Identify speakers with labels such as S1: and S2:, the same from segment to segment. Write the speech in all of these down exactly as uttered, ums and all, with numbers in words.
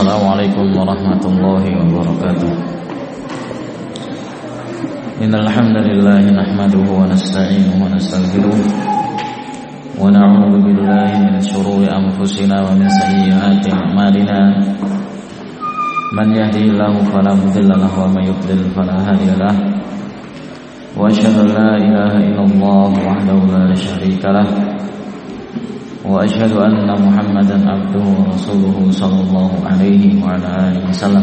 S1: Assalamualaikum warahmatullahi wabarakatuh. Innal hamdalillah nahmaduhu wa nasta'inuhu wa nastaghfiruh wa na'udzu billahi min shururi anfusina wa min sayyiati a'malina. Man yahdihillahu fala mudilla lahu wa may yudlil fala hadiya lahu. Wa asyhadu an la ilaha illallah wahdahu la syarika lahu. Wa asyhadu anna Muhammadan abduhu wa rasuluhu sallallahu alaihi wa ala alihi wasallam.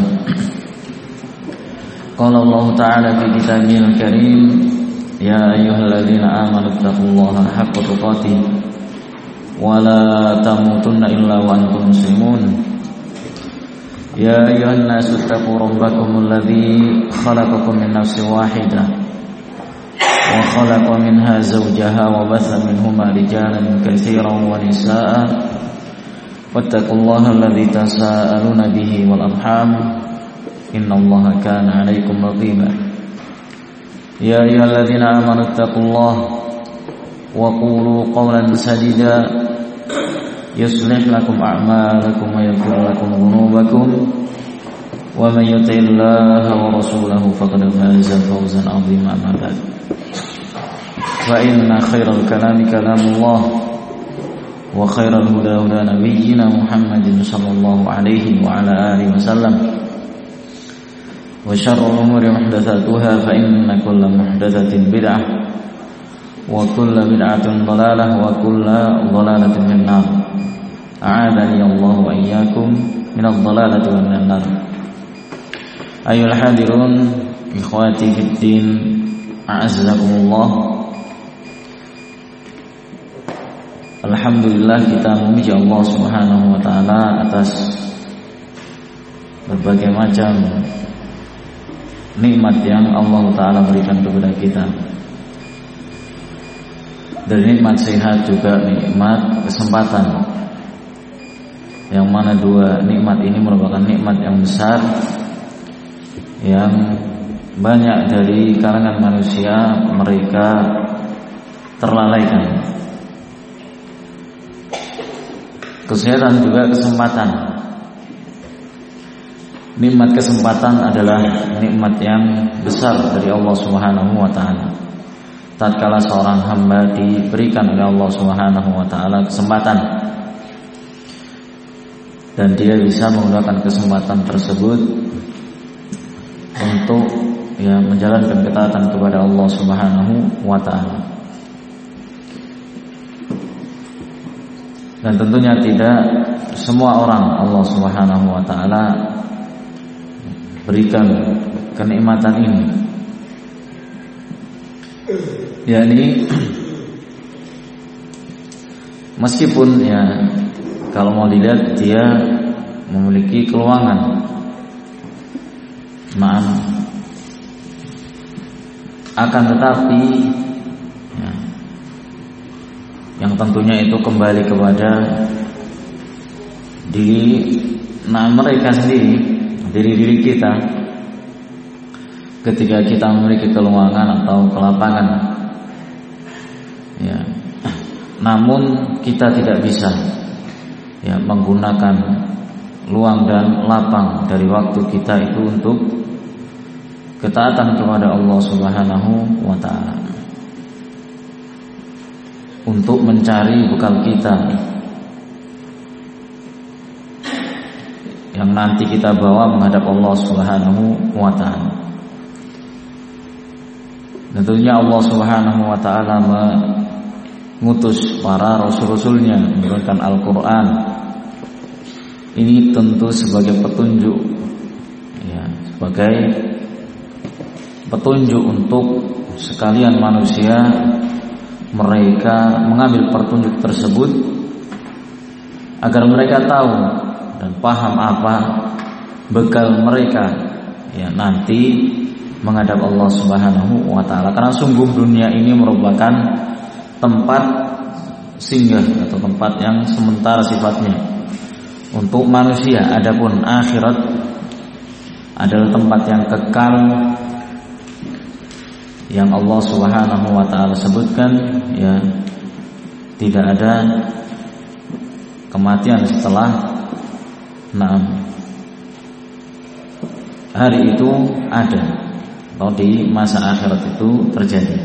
S1: Qala Allah ta'ala fi kitabihil karim, ya ayyuhalladzina amanu taqullaha haqqa tuqatih wa la tamutunna illa wa antum muslimun. Ya ayyuhan nasu taqu rabbakumul ladzi khalaqakum min nafsin wahidah wa khalaqa minha zawjaha wa batha minhuma rijalan katsiran wa nisaa'a wattaqullaha alladzi tasaaluna bihi wal arham innallaha kana 'alaikum raqiba. Ya ayyuhalladzina amanu taqullaha wa qulu qawlan sadida yuslih lakum a'malakum wa yaghfir lakum dhunubakum wa may yuti'illaha wa rasulahu faqad faza fawzan 'azima. Amma ba'd. Fa inna khairal kalami kalamullah wa khairal huda huda nabiyyina Muhammadin sallallahu alaihi wa ala alihi wasallam wa syarrul umuri muhdatsatuha fa inna kulla muhdatsatin bid'ah wa kulla bid'atin dhalalah wa kulla dhalalatin finnar. A'adani Allah wa iyyakum minadh dhalalati wa minan nar. Ayyuhal hadirun ikhwati fid din, a'azzakumullah. Alhamdulillah, kita memuji Allah Subhanahu wa taala atas berbagai macam nikmat yang Allah taala berikan kepada kita. Dari nikmat sehat juga nikmat kesempatan. Yang mana dua nikmat ini merupakan nikmat yang besar yang banyak dari kalangan manusia mereka terlalaikan. Kesehatan juga kesempatan. Nikmat kesempatan adalah nikmat yang besar dari Allah Subhanahu wa taala. Tatkala seorang hamba diberikan oleh Allah Subhanahu wa taala kesempatan dan dia bisa menggunakan kesempatan tersebut untuk ya menjalankan ketaatan kepada Allah Subhanahu wa taala. Dan tentunya tidak semua orang Allah Subhanahu wa taala berikan kenikmatan ini. Yakni meskipun ya kalau mau dilihat dia memiliki keuangan, maaf, akan tetapi ya, yang tentunya itu kembali kepada diri nah mereka sendiri, diri-diri kita. Ketika kita memiliki keuangan atau kelapangan, ya, namun kita tidak bisa ya menggunakan luang dan lapang dari waktu kita itu untuk ketaatan kepada Allah Subhanahu wa taala, untuk mencari bekal kita yang nanti kita bawa menghadap Allah Subhanahu wa taala. Tentunya Allah Subhanahu wa taala mengutus para rasul-rasulnya menurunkan Al-Qur'an. Ini tentu sebagai petunjuk ya, sebagai petunjuk untuk sekalian manusia. Mereka mengambil petunjuk tersebut agar mereka tahu dan paham apa bekal mereka ya nanti menghadap Allah Subhanahu wa taala. Karena sungguh dunia ini merupakan tempat singgah atau tempat yang sementara sifatnya untuk manusia. Adapun akhirat adalah tempat yang kekal yang Allah Subhanahu wa taala sebutkan ya, tidak ada kematian setelah nah hari itu ada, atau di masa akhirat itu terjadi.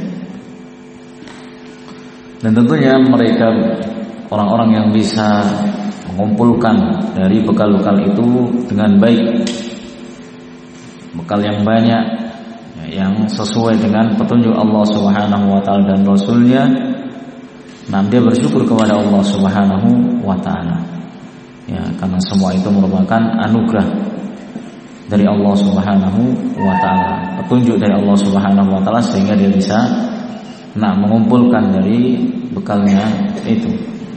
S1: Dan tentunya mereka orang-orang yang bisa mengumpulkan dari bekal-bekal itu dengan baik, bekal yang banyak, yang sesuai dengan petunjuk Allah Subhanahu wa taala dan Rasulnya. Nah, dia bersyukur kepada Allah Subhanahu wa taala. Ya, karena semua itu merupakan anugerah dari Allah Subhanahu wa taala, petunjuk dari Allah Subhanahu wa taala, sehingga dia bisa nah mengumpulkan dari bekalnya itu.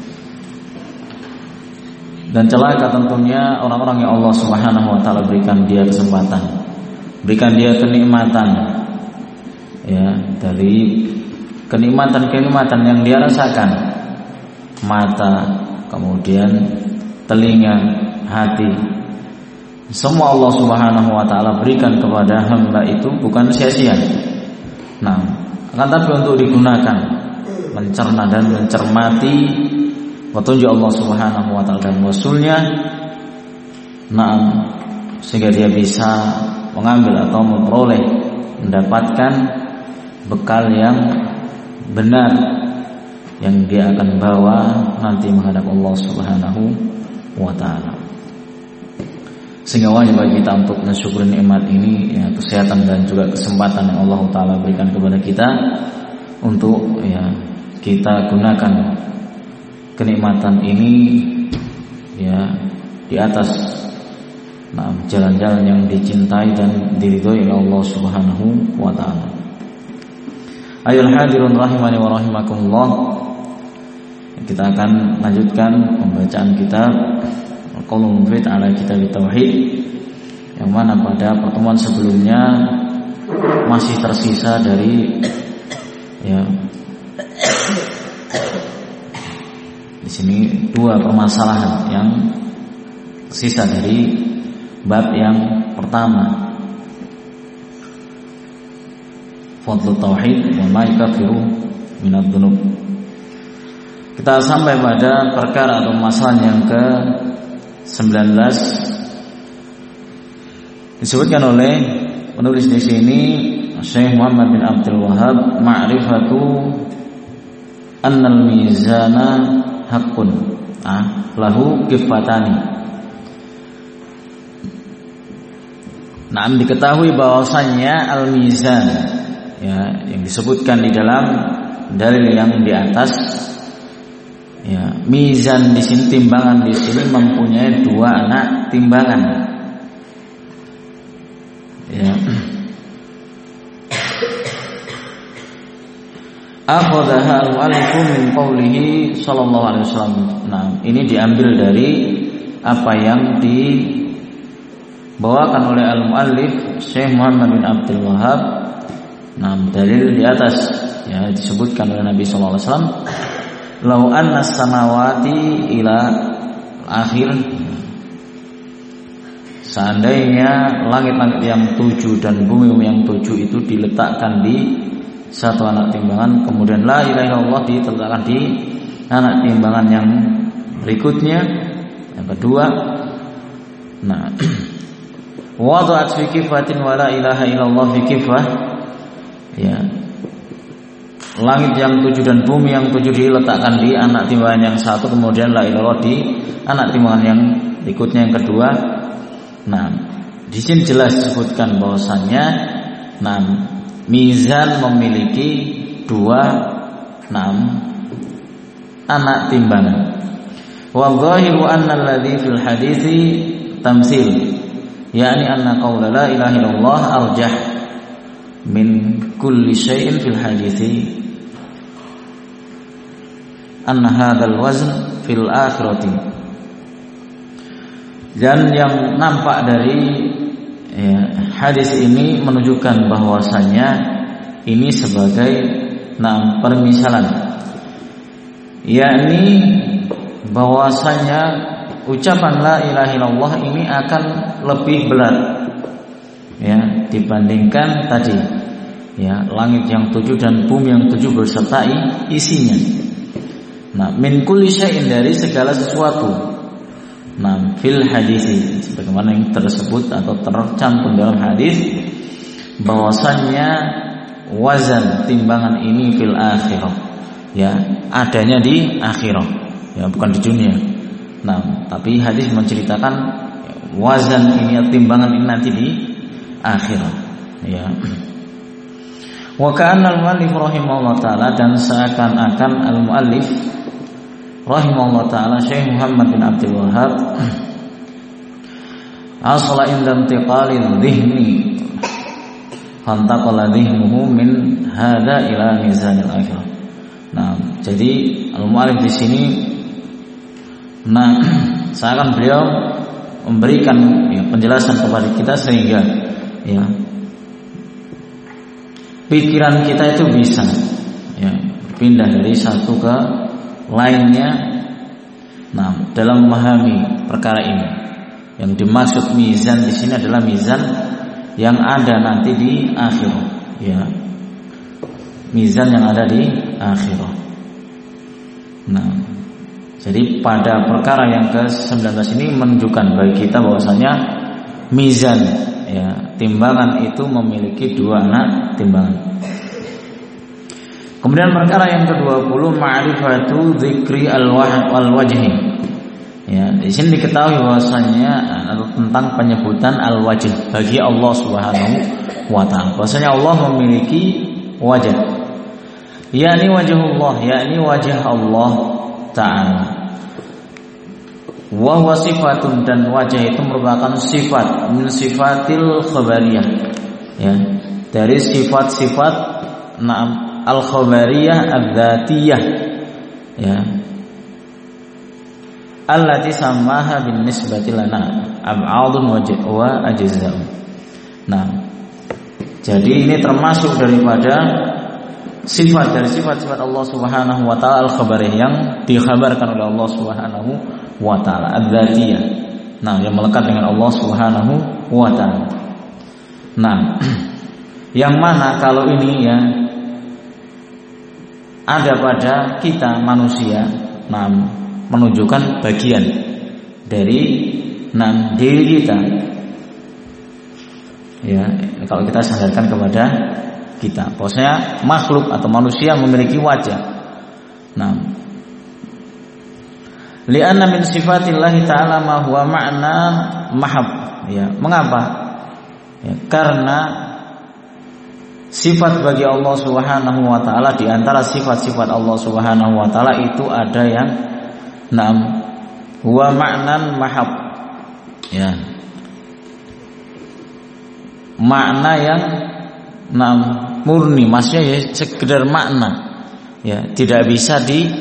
S1: Dan celaka tentunya orang-orang yang Allah Subhanahu wa taala berikan dia kesempatan, berikan dia kenikmatan, ya, dari kenikmatan-kenikmatan yang dia rasakan, mata, kemudian telinga, hati, semua Allah Subhanahu wa taala berikan kepada hamba itu bukan sia-sia. Nah, akan tapi untuk digunakan mencerna dan mencermati petunjuk Allah Subhanahu wa taala dan Rasulnya, nah, sehingga dia bisa mengambil atau memperoleh, mendapatkan bekal yang benar yang dia akan bawa nanti menghadap Allah Subhanahu wa taala. Sehingga wajib bagi kita untuk mensyukuri nikmat ini, ya, kesehatan dan juga kesempatan yang Allah taala berikan kepada kita untuk, ya, kita gunakan kenikmatan ini, ya, di atas nah, jalan-jalan yang dicintai dan diridhoi oleh Allah Subhanahu wa taala. Ayol hadirun rahimani wa rahimakumullah. Kita akan lanjutkan pembacaan kitab Qaulul Mufid ala Kitab Tauhid, yang mana pada pertemuan sebelumnya masih tersisa dari, ya, di sini dua permasalahan yang sisa dari bab yang pertama, Fadlul Tauhid wa ma yukaffiru minadz dzunub. Kita sampai pada perkara atau masalah yang ke sembilan belas, disebutkan oleh penulis di sini Syekh Muhammad bin Abdul Wahhab, ma'rifatu annal mizana haqqun, ah, lahu kifatani. Nah, diketahui bahwasannya al-mizan, ya, yang disebutkan di dalam dalil yang di atas, ya, mizan di sini, timbangan di sini mempunyai dua anak timbangan. Ya. Akhadha al-mu'allifu min qawlihi sallallahu alaihi wasallam. Nah, ini diambil dari apa yang dibawakan oleh al-mu'allif Syekh Muhammad bin Abdul Wahhab. Nah, dalil di atas, ya, disebutkan oleh Nabi sallallahu alaihi wasallam, lau anna samawati ila akhir, seandainya langit-langit yang tujuh dan bumi yang tujuh itu diletakkan di satu anak timbangan, kemudian la ilaha illallah diletakkan di anak timbangan yang berikutnya, yang kedua, nah, wada'at fi kifatin wa la ilaha illallah fi kifah, ya, langit yang tujuh dan bumi yang tujuh diletakkan di anak timbangan yang satu, kemudian la ilaha di anak timbangan yang berikutnya yang kedua. Nah, di sini jelas disebutkan bahwasannya, nah, mizan memiliki dua, nah, anak timbangan. Wa dhahiru anna alladhi fil hadithi tamsil, yakni anna qawla la ilaha illallah arjah min kulli syai'in fil hadithi, anna hadzal wazn fil akhirati. Dan yang nampak dari, ya, hadis ini menunjukkan bahwasannya ini sebagai, nah, permisalan, yakni bahwasannya ucapan la ilaha illallah ini akan lebih berat, ya, dibandingkan tadi, ya, langit yang tujuh dan bumi yang tujuh berserta isinya. Nah, min kulli syai'in, dari segala sesuatu, Nah, fil hadis, sebagaimana yang tersebut atau tercantum dalam hadis, bahwasannya wazan timbangan ini fil akhirah, ya, adanya di akhirah, ya, bukan di dunia. Nah, tapi hadis menceritakan wazan ini, timbangan ini nanti di akhirat, ya. Wa kana al-muallif rahimahullah taala, dan seakan-akan al-muallif rahimahullah taala Syekh Muhammad bin Abdul Wahhab asla inda intiqalil dhihni fantaqala dhihnuhu min hadza ila mizanil akhirah. Nah, jadi al-muallif di sini, nah, seakan beliau memberikan, ya, penjelasan kepada kita sehingga, ya, pikiran kita itu bisa, ya, pindah dari satu ke lainnya. Nah, dalam memahami perkara ini, yang dimaksud mizan di sini adalah mizan yang ada nanti di akhirat, ya, mizan yang ada di akhirat. Nah, jadi pada perkara yang ke sembilan belas ini menunjukkan bagi kita bahwasanya mizan, ya, timbangan itu memiliki dua anak timbangan. Kemudian perkara yang kedua puluh ma'rifatu dzikri al-wajhi. Ya, di sini diketahui bahwasanya atau tentang penyebutan al-wajh bagi Allah Subhanahu wa taala. Bahwasanya Allah memiliki wajah. Yakni wajhullah, yakni wajah Allah taala. Wa huwa sifatun, dan wajah itu merupakan sifat min sifatil khabariyah, ya, dari sifat-sifat na'am al-khabariyah al-dzatiyah, ya, allati samaha bin nisbati lana ab'adun wa ajza'un. Nah, jadi ini termasuk daripada sifat dari sifat-sifat Allah Subhanahu wa taala al-khabariyah, yang dikhabarkan oleh Allah Subhanahu wa taala, al-dzatiyah. Nah, yang melekat dengan Allah Subhanahu wa taala. Nah, yang mana kalau ini, ya, ada pada kita manusia, nah, menunjukkan bagian dari, nah, diri kita, ya, kalau kita sadarkan kepada kita, bahwasanya makhluk atau manusia memiliki wajah. Nah, li'anna min sifatillahi ta'ala ma huwa ma'na mahab, ya, mengapa? Ya, karena sifat bagi Allah Subhanahu wa taala, di antara sifat-sifat Allah Subhanahu wa taala itu ada yang nam huwa ma'nan mahab, ya, makna yang nam murni, maksudnya ya sekedar makna, ya, tidak bisa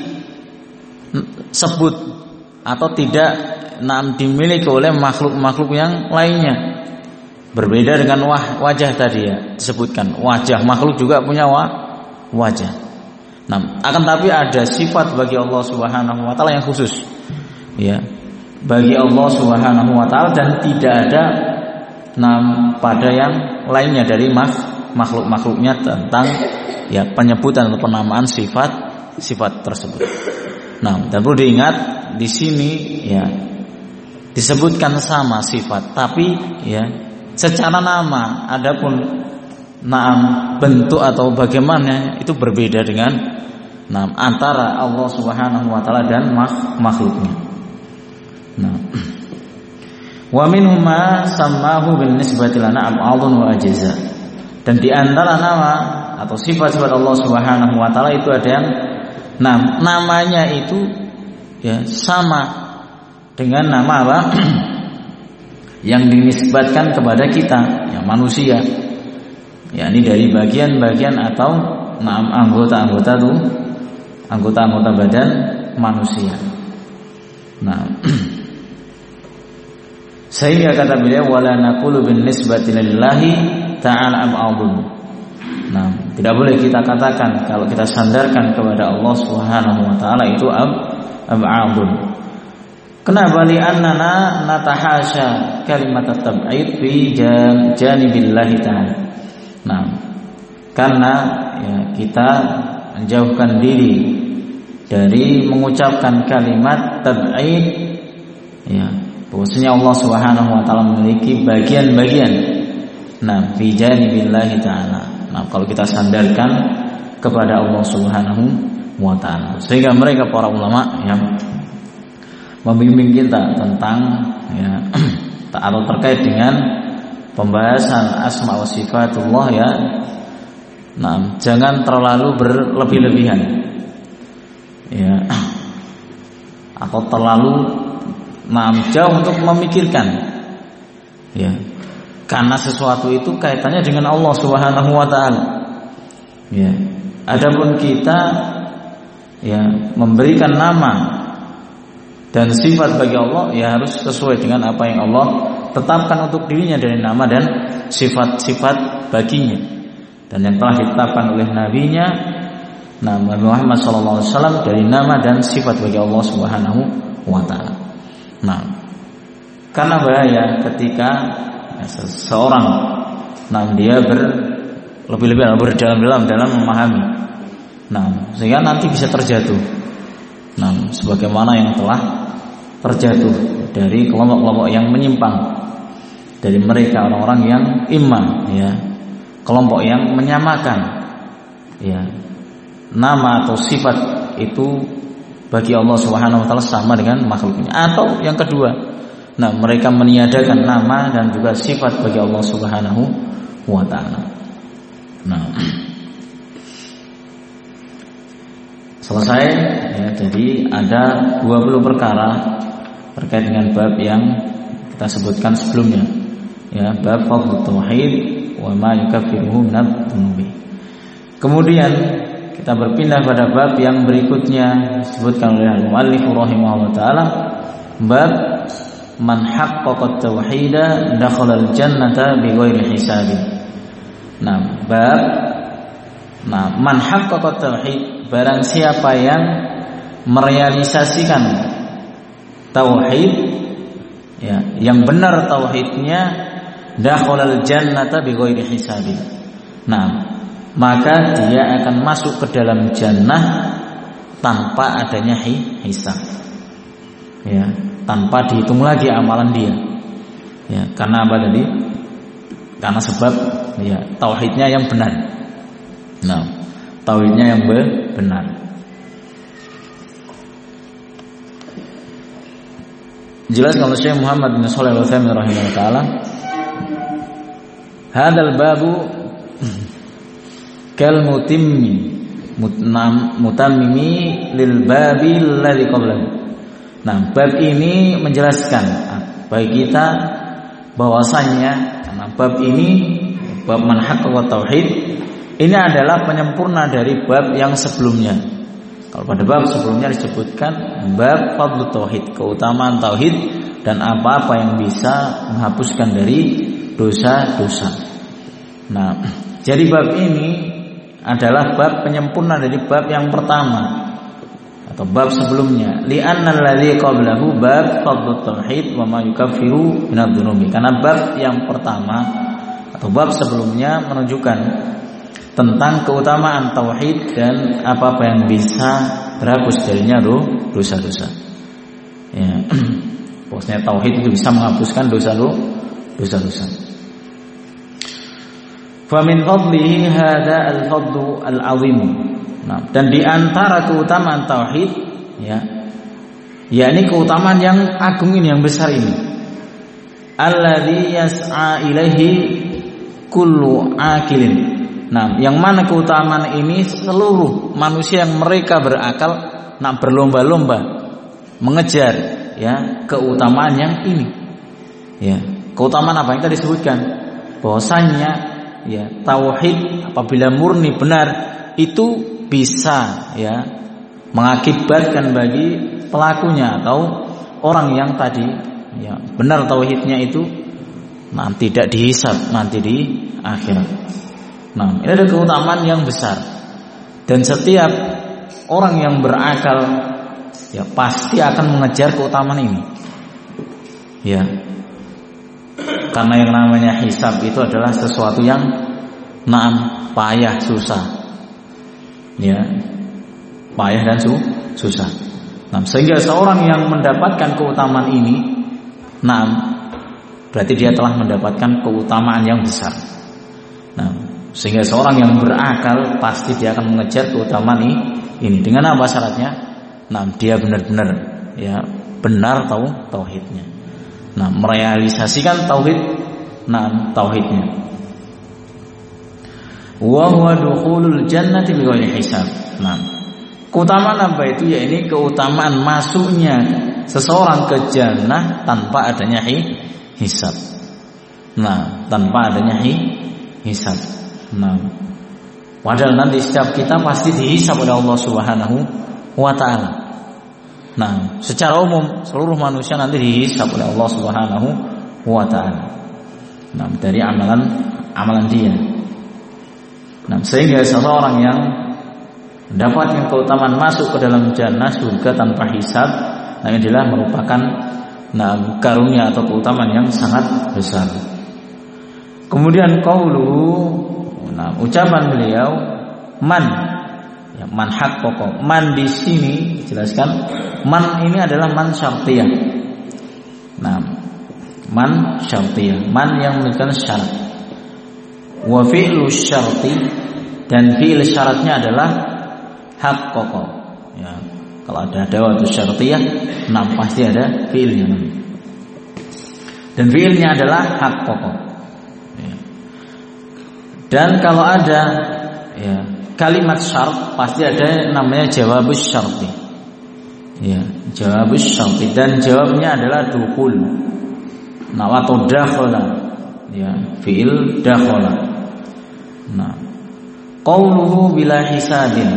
S1: disebut atau tidak nam dimiliki oleh makhluk-makhluk yang lainnya. Berbeda dengan wah, wajah tadi, ya, disebutkan wajah, makhluk juga punya wa, wajah. Nah, akan tapi ada sifat bagi Allah Subhanahu wa taala yang khusus, ya, bagi Allah Subhanahu wa taala, dan tidak ada nam pada yang lainnya dari makhluk-makhluknya tentang, ya, penyebutan atau penamaan sifat sifat tersebut. Nah, dan perlu diingat di sini, ya, disebutkan sama sifat, tapi, ya, secara nama, adapun naam bentuk atau bagaimana itu berbeda dengan naam antara Allah Subhanahu wa taala dan makhluknya. Nah, wa minhum ma sammahu bin nisbati lana ab'adun wa ajza. Dan di antara nama atau sifat-sifat Allah Subhanahu wa taala itu ada yang nam namanya itu, ya, sama dengan nama apa? Yang dinisbatkan kepada kita, ya, manusia, ya, ini dari bagian-bagian atau nah, anggota-anggota tuh anggota-anggota badan manusia. Nah, sehingga kata beliau wala naqulu bin nisbati lillahi ta'ala ab'adun. Nah, tidak boleh kita katakan kalau kita sandarkan kepada Allah Subhanahu wa taala itu ab ab'adun. Kenapa? Li'annana natahasya kalimat at-tab'id fi janibillahi ta'ala. Nah, karena, ya, kita menjauhkan diri dari mengucapkan kalimat tab'id, ya, bahwasanya Allah Subhanahu wa taala memiliki bagian-bagian nah fi janibillahi taala. Nah, kalau kita sandarkan kepada Allah Subhanahu wa taala. Sehingga mereka para ulama yang membimbing kita tentang ya atau terkait dengan pembahasan asma wa sifatullah ya. Nah, jangan terlalu berlebih-lebihan. Ya. Atau terlalu nah, jauh untuk memikirkan. Ya. Karena sesuatu itu kaitannya dengan Allah Subhanahu wa taala. Ya. Adapun kita ya memberikan nama dan sifat bagi Allah ya harus sesuai dengan apa yang Allah tetapkan untuk dirinya dari nama dan sifat-sifat baginya. Dan yang telah ditetapkan oleh nabinya Nabi Muhammad sallallahu alaihi wasallam dari nama dan sifat bagi Allah Subhanahu wa taala. Nah, karena bahaya ketika ya, seseorang nah dia berlebih-lebihan berdalam-dalam dalam memahami. Nah, sehingga nanti bisa terjatuh. Nah, sebagaimana yang telah terjatuh dari kelompok-kelompok yang menyimpang dari mereka orang-orang yang imam ya. Kelompok yang menyamakan ya nama atau sifat itu bagi Allah Subhanahu wa taala sama dengan makhluknya. Atau yang kedua, nah mereka meniadakan nama dan juga sifat bagi Allah Subhanahu wa taala. Nah, selesai ya, jadi ada dua puluh perkara terkait dengan bab yang kita sebutkan sebelumnya. Ya, bab fadhlu tauhid wa ma yukaffiruhu minadz dzunubi. Kemudian kita berpindah pada bab yang berikutnya disebutkan oleh al-muallif rahimahullah taala, bab man haqqaqa tauhida dakhala al-jannata bighairi hisab. Nah, bab nah man haqqaqa tauhid, barang siapa yang merealisasikan tauhid ya, yang benar tauhidnya, dakhalal jannata bighairi hisabin. Nah, maka dia akan masuk ke dalam jannah tanpa adanya hisab. Ya, tanpa dihitung lagi amalan dia. Ya, karena apa tadi? Karena sebab ya tauhidnya yang benar. Nah, tauhidnya yang benar. Jelas kalau Syekh Muhammad bin Shalih Al-Utsaimin rahimahullah taala, hadal babu kal mutimmi mutammimi lil babi alladhi qablahu. Nah, bab ini menjelaskan bagi kita bahwasannya karena bab ini bab man haqqaqa tauhid ini adalah penyempurna dari bab yang sebelumnya. Kalau pada bab sebelumnya disebutkan bab fadlu tauhid, keutamaan tauhid dan apa-apa yang bisa menghapuskan dari dosa-dosa. Nah, jadi bab ini adalah bab penyempurna dari bab yang pertama atau bab sebelumnya. Li'anna alladzi qablahu bab fadlu tauhid wa ma yukaffiru minadz dzunubi. Karena bab yang pertama atau bab sebelumnya menunjukkan tentang keutamaan tauhid dan apa-apa yang bisa terhapus darinya dosa-dosa. Ya. Maksudnya tauhid itu bisa menghapuskan dosa-dosa. Fa min fadlihi hada al-fadlu al-'azim. Nah, dan di antara keutamaan tauhid ya, yakni keutamaan yang agung ini, yang besar ini. Alladzi yas'a ilaihi kullu aqilin. Nah, yang mana keutamaan ini seluruh manusia yang mereka berakal nak berlomba-lomba mengejar ya keutamaan yang ini. Ya, keutamaan apa yang tadi disebutkan? Bahwasanya ya tauhid apabila murni benar itu bisa ya mengakibatkan bagi pelakunya atau orang yang tadi ya benar tauhidnya itu nanti tidak dihisab nanti di akhirat. Nah, ini ada keutamaan yang besar. Dan setiap orang yang berakal ya pasti akan mengejar keutamaan ini. Ya. Karena yang namanya hisab itu adalah sesuatu yang naam, payah, susah. Ya. Payah dan su, susah. Nah, sehingga seorang yang mendapatkan keutamaan ini Nah, berarti dia telah mendapatkan keutamaan yang besar. Nah, sehingga seorang yang berakal pasti dia akan mengejar keutamaan ini. Dengan apa syaratnya? Nah, dia benar-benar ya benar tahu tauhidnya. Nah, merealisasikan tauhid, nah tauhidnya. Wa huwa dukhulul jannati bighairi hisab. Nah, keutamaan apa itu? Ya ini keutamaan masuknya seseorang ke jannah tanpa adanya hi, hisab. Nah, tanpa adanya hi, hisab. Nah, padahal nanti setiap kita pasti dihisab oleh Allah Subhanahu wa taala. Nah, secara umum seluruh manusia nanti dihisab oleh Allah Subhanahu wa taala. Nah, dari amalan amalan dia. Nah, sehingga seseorang yang mendapatkan keutamaan masuk ke dalam jannah surga tanpa hisab, nah ini adalah merupakan nah karunia atau keutamaan yang sangat besar. Kemudian qauluhu, nah ucapan beliau man, ya man hak pokok. Man di sini dijelaskan, man ini adalah man syartiyah. Nah, man syartiyah, man yang menunjukkan syarat. Wa fi'lu syarti, dan fi'il syaratnya adalah hak pokok. Ya, kalau ada adawatu syartiyah, nah pasti ada fi'ilnya. Dan fi'ilnya adalah hak pokok. Ya. Dan kalau ada ya, kalimat syarat, pasti ada namanya jawabus syarti. Ya, jawabus syarti, dan jawabnya adalah dukhul. Nah, atau dakhala. Ya, fi'il dakhala. Nah, qauluhu bila hisabin.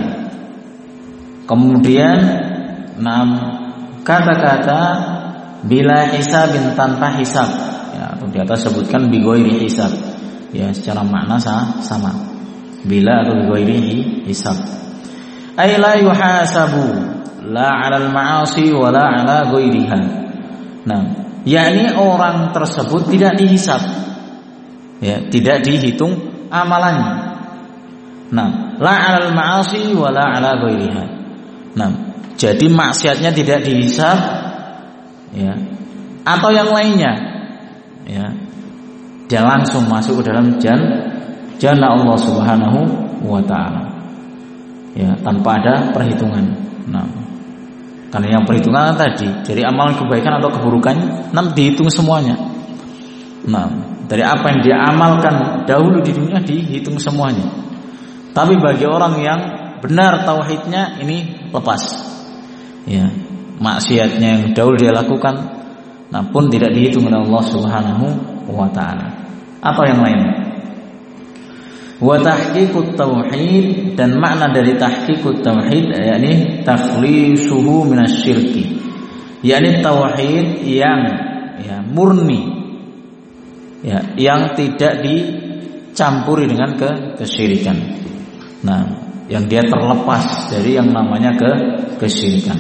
S1: Kemudian enam kata-kata bila hisabin tanpa hisab, ya, atau di atas sebutkan bi ghairi hisab. Ya, secara makna sama. Bila atau bi ghairi hisab. Ay la yuhasabu la 'alal ma'asi wa la 'ala ghairiha. Nah, yakni orang tersebut tidak dihisab. Ya, tidak dihitung amalannya. Nah, la 'alal ma'asi wa la 'ala ghairiha. Nah, jadi maksiatnya tidak dihisab, ya, atau yang lainnya, ya, dia langsung masuk ke dalam jannah Allah Subhanahu wa taala. Ya, tanpa ada perhitungan. Nah, karena yang perhitungan tadi dari amalan kebaikan atau keburukan, nam dihitung semuanya. Nah, dari apa yang dia amalkan dahulu di dunia dihitung semuanya. Tapi bagi orang yang benar tauhidnya ini lepas. Ya, maksiatnya yang dahulu dia lakukan, nah pun tidak dihitung oleh Allah Subhanahu wa taala. Atau yang lain. Wa tahqiqut tauhid, dan makna dari tahqiqut tauhid yakni takhlisuhu minasyirki. Yakni tauhid yang ya murni, ya, yang tidak dicampuri dengan ke kesyirikan. Nah, yang dia terlepas dari yang namanya ke kesyirikan.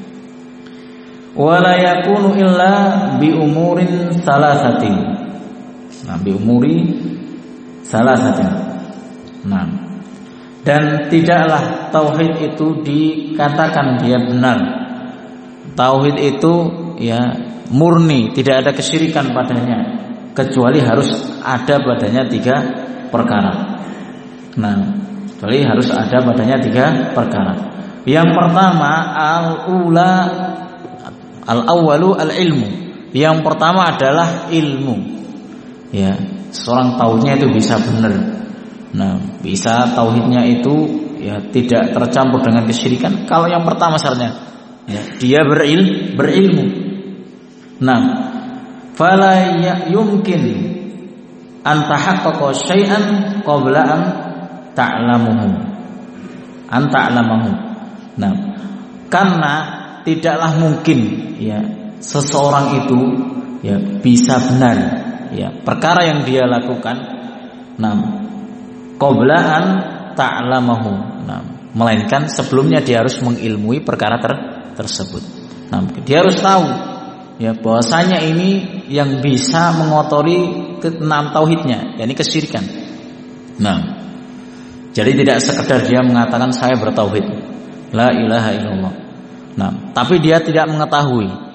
S1: Wala yakunu illa bi umurin salasatin. Nah, bi umuri salasatin. Nah, dan tidaklah tauhid itu dikatakan dia benar. Tauhid itu ya murni, tidak ada kesyirikan padanya, kecuali harus ada padanya tiga perkara. Nah, kecuali harus ada padanya tiga perkara. Yang pertama al-ula al-awwalu al-ilmu. Yang pertama adalah ilmu. Ya, seorang tauhidnya itu bisa benar. Nah, bisa tauhidnya itu ya tidak tercampur dengan kesyirikan. Kalau yang pertama syaratnya, ya, dia beril, berilmu. Nah, fala yumkin an tahaqqaqa syai'an qabla an ta'lamuhu. An ta'lamuhu. Nah, karena tidaklah mungkin ya seseorang itu ya bisa benar ya perkara yang dia lakukan, nah qabla an ta'lamahu, nah melainkan sebelumnya dia harus mengilmui perkara ter, tersebut. Nah, dia harus tahu ya bahwasanya ini yang bisa mengotori keenam tauhidnya, yakni kesyirikan. Nah, jadi tidak sekedar dia mengatakan saya bertauhid, la ilaha illallah. Nah, tapi dia tidak mengetahui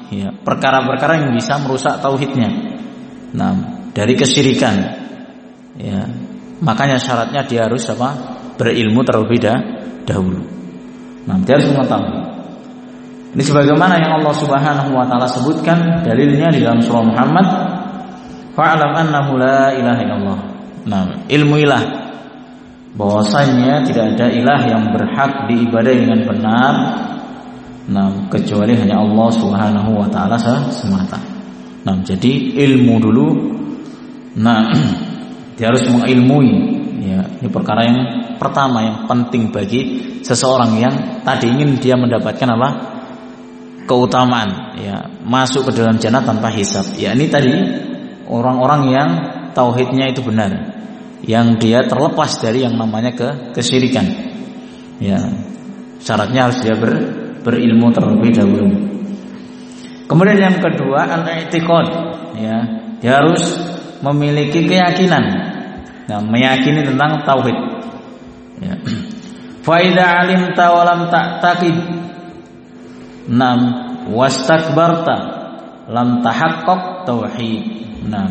S1: ya, perkara-perkara yang bisa merusak tauhidnya. Nah, dari kesyirikan. Ya. Makanya syaratnya dia harus apa? Berilmu terlebih dahulu. Nah, dia harus mengetahui. Ini sebagaimana yang Allah Subhanahu wa taala sebutkan dalilnya di dalam surah Muhammad, fa'lam annahu la ilaha illallah. Nah, ilmuilah bahwasanya tidak ada ilah yang berhak diibadahi dengan benar, nah, kecuali hanya Allah Subhanahu wa taala semata. Nah, jadi ilmu dulu. Nah, dia harus mengilmui, ya, ini perkara yang pertama yang penting bagi seseorang yang tadi ingin dia mendapatkan apa? Keutamaan, ya, masuk ke dalam jannah tanpa hisab. Ya, ini tadi orang-orang yang tauhidnya itu benar, yang dia terlepas dari yang namanya ke kesyirikan. Ya, syaratnya harus dia ber, berilmu terlebih dahulu. Kemudian yang kedua al-i'tiqad, ya, dia harus memiliki keyakinan, nah, meyakini tentang tauhid. Ya. Fa idza alimta wa lam ta'taqid, nam wastakbarta lam tahaqqaq tauhid. Nah,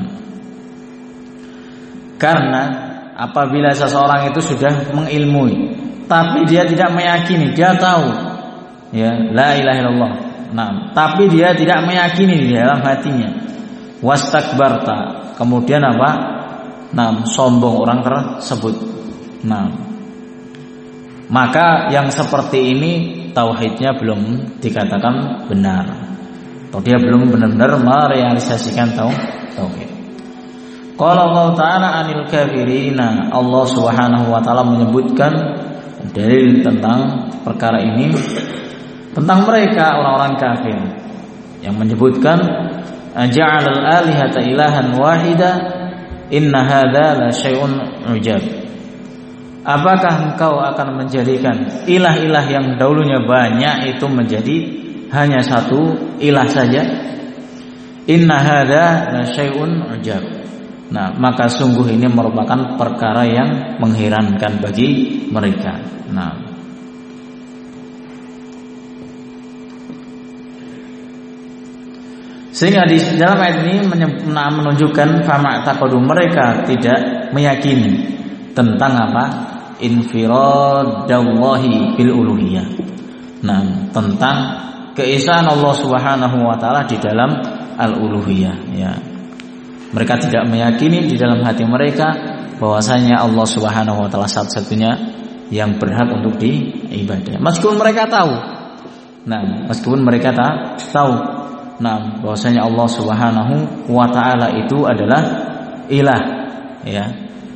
S1: karena apabila seseorang itu sudah mengilmui tapi dia tidak meyakini, dia tahu, ya, la ilaha illallah, nah, tapi dia tidak meyakini di dalam hatinya, wastakbarta, kemudian apa? Nah, sombong orang tersebut. Nah, maka yang seperti ini tauhidnya belum dikatakan benar, atau dia belum benar-benar merealisasikan tauhid. Qala Allah Ta'ala anil kafirina, Allah Subhanahu wa taala menyebutkan dalil tentang perkara ini, tentang mereka orang-orang kafir yang menyebutkan aja'alal alihata ilahan wahida inna hadza la syai'un ujab. Apakah engkau akan menjadikan ilah-ilah yang dahulunya banyak itu menjadi hanya satu ilah saja? Inna hadza la syai'un ujab. Nah, maka sungguh ini merupakan perkara yang mengherankan bagi mereka. Nah, sehingga di dalam ayat ini menunjukkan fama taqadu, mereka tidak meyakini tentang apa? Infiradallahi bil uluhiyah. Nah, tentang keesaan Allah Subhanahu wa taala di dalam al-uluhiyah, ya. Mereka tidak meyakini di dalam hati mereka bahwasanya Allah Subhanahu wa taala satu-satunya yang berhak untuk diibadahi. Meskipun mereka tahu. Nah, meskipun mereka tak tahu, nah, bahwasanya Allah Subhanahu wa taala itu adalah ilah, ya,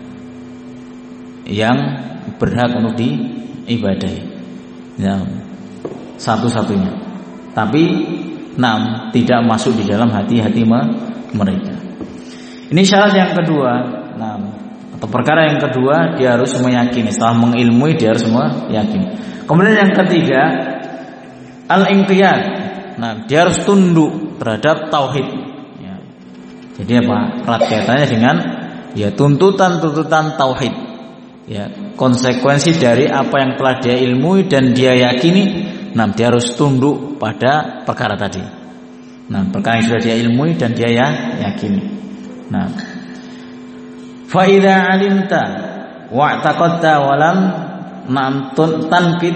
S1: yang berhak untuk diibadahi, ya, satu-satunya. Tapi nah, tidak masuk di dalam hati-hati mereka. Ini syarat yang kedua, nah, atau perkara yang kedua, dia harus meyakini. Setelah mengilmui, dia harus meyakini. Kemudian yang ketiga, al-inqiyad. Nah, dia harus tunduk terhadap tauhid. Ya. Jadi apa? Erat kaitannya dengan ya tuntutan-tuntutan tauhid. Ya, konsekuensi dari apa yang telah dia ilmui dan dia yakini. Nah, dia harus tunduk pada perkara tadi. Nah, perkara yang sudah dia ilmui dan dia ya yakini. Nah, fa idza alimta wa taqatta wa lam namtun tanqid.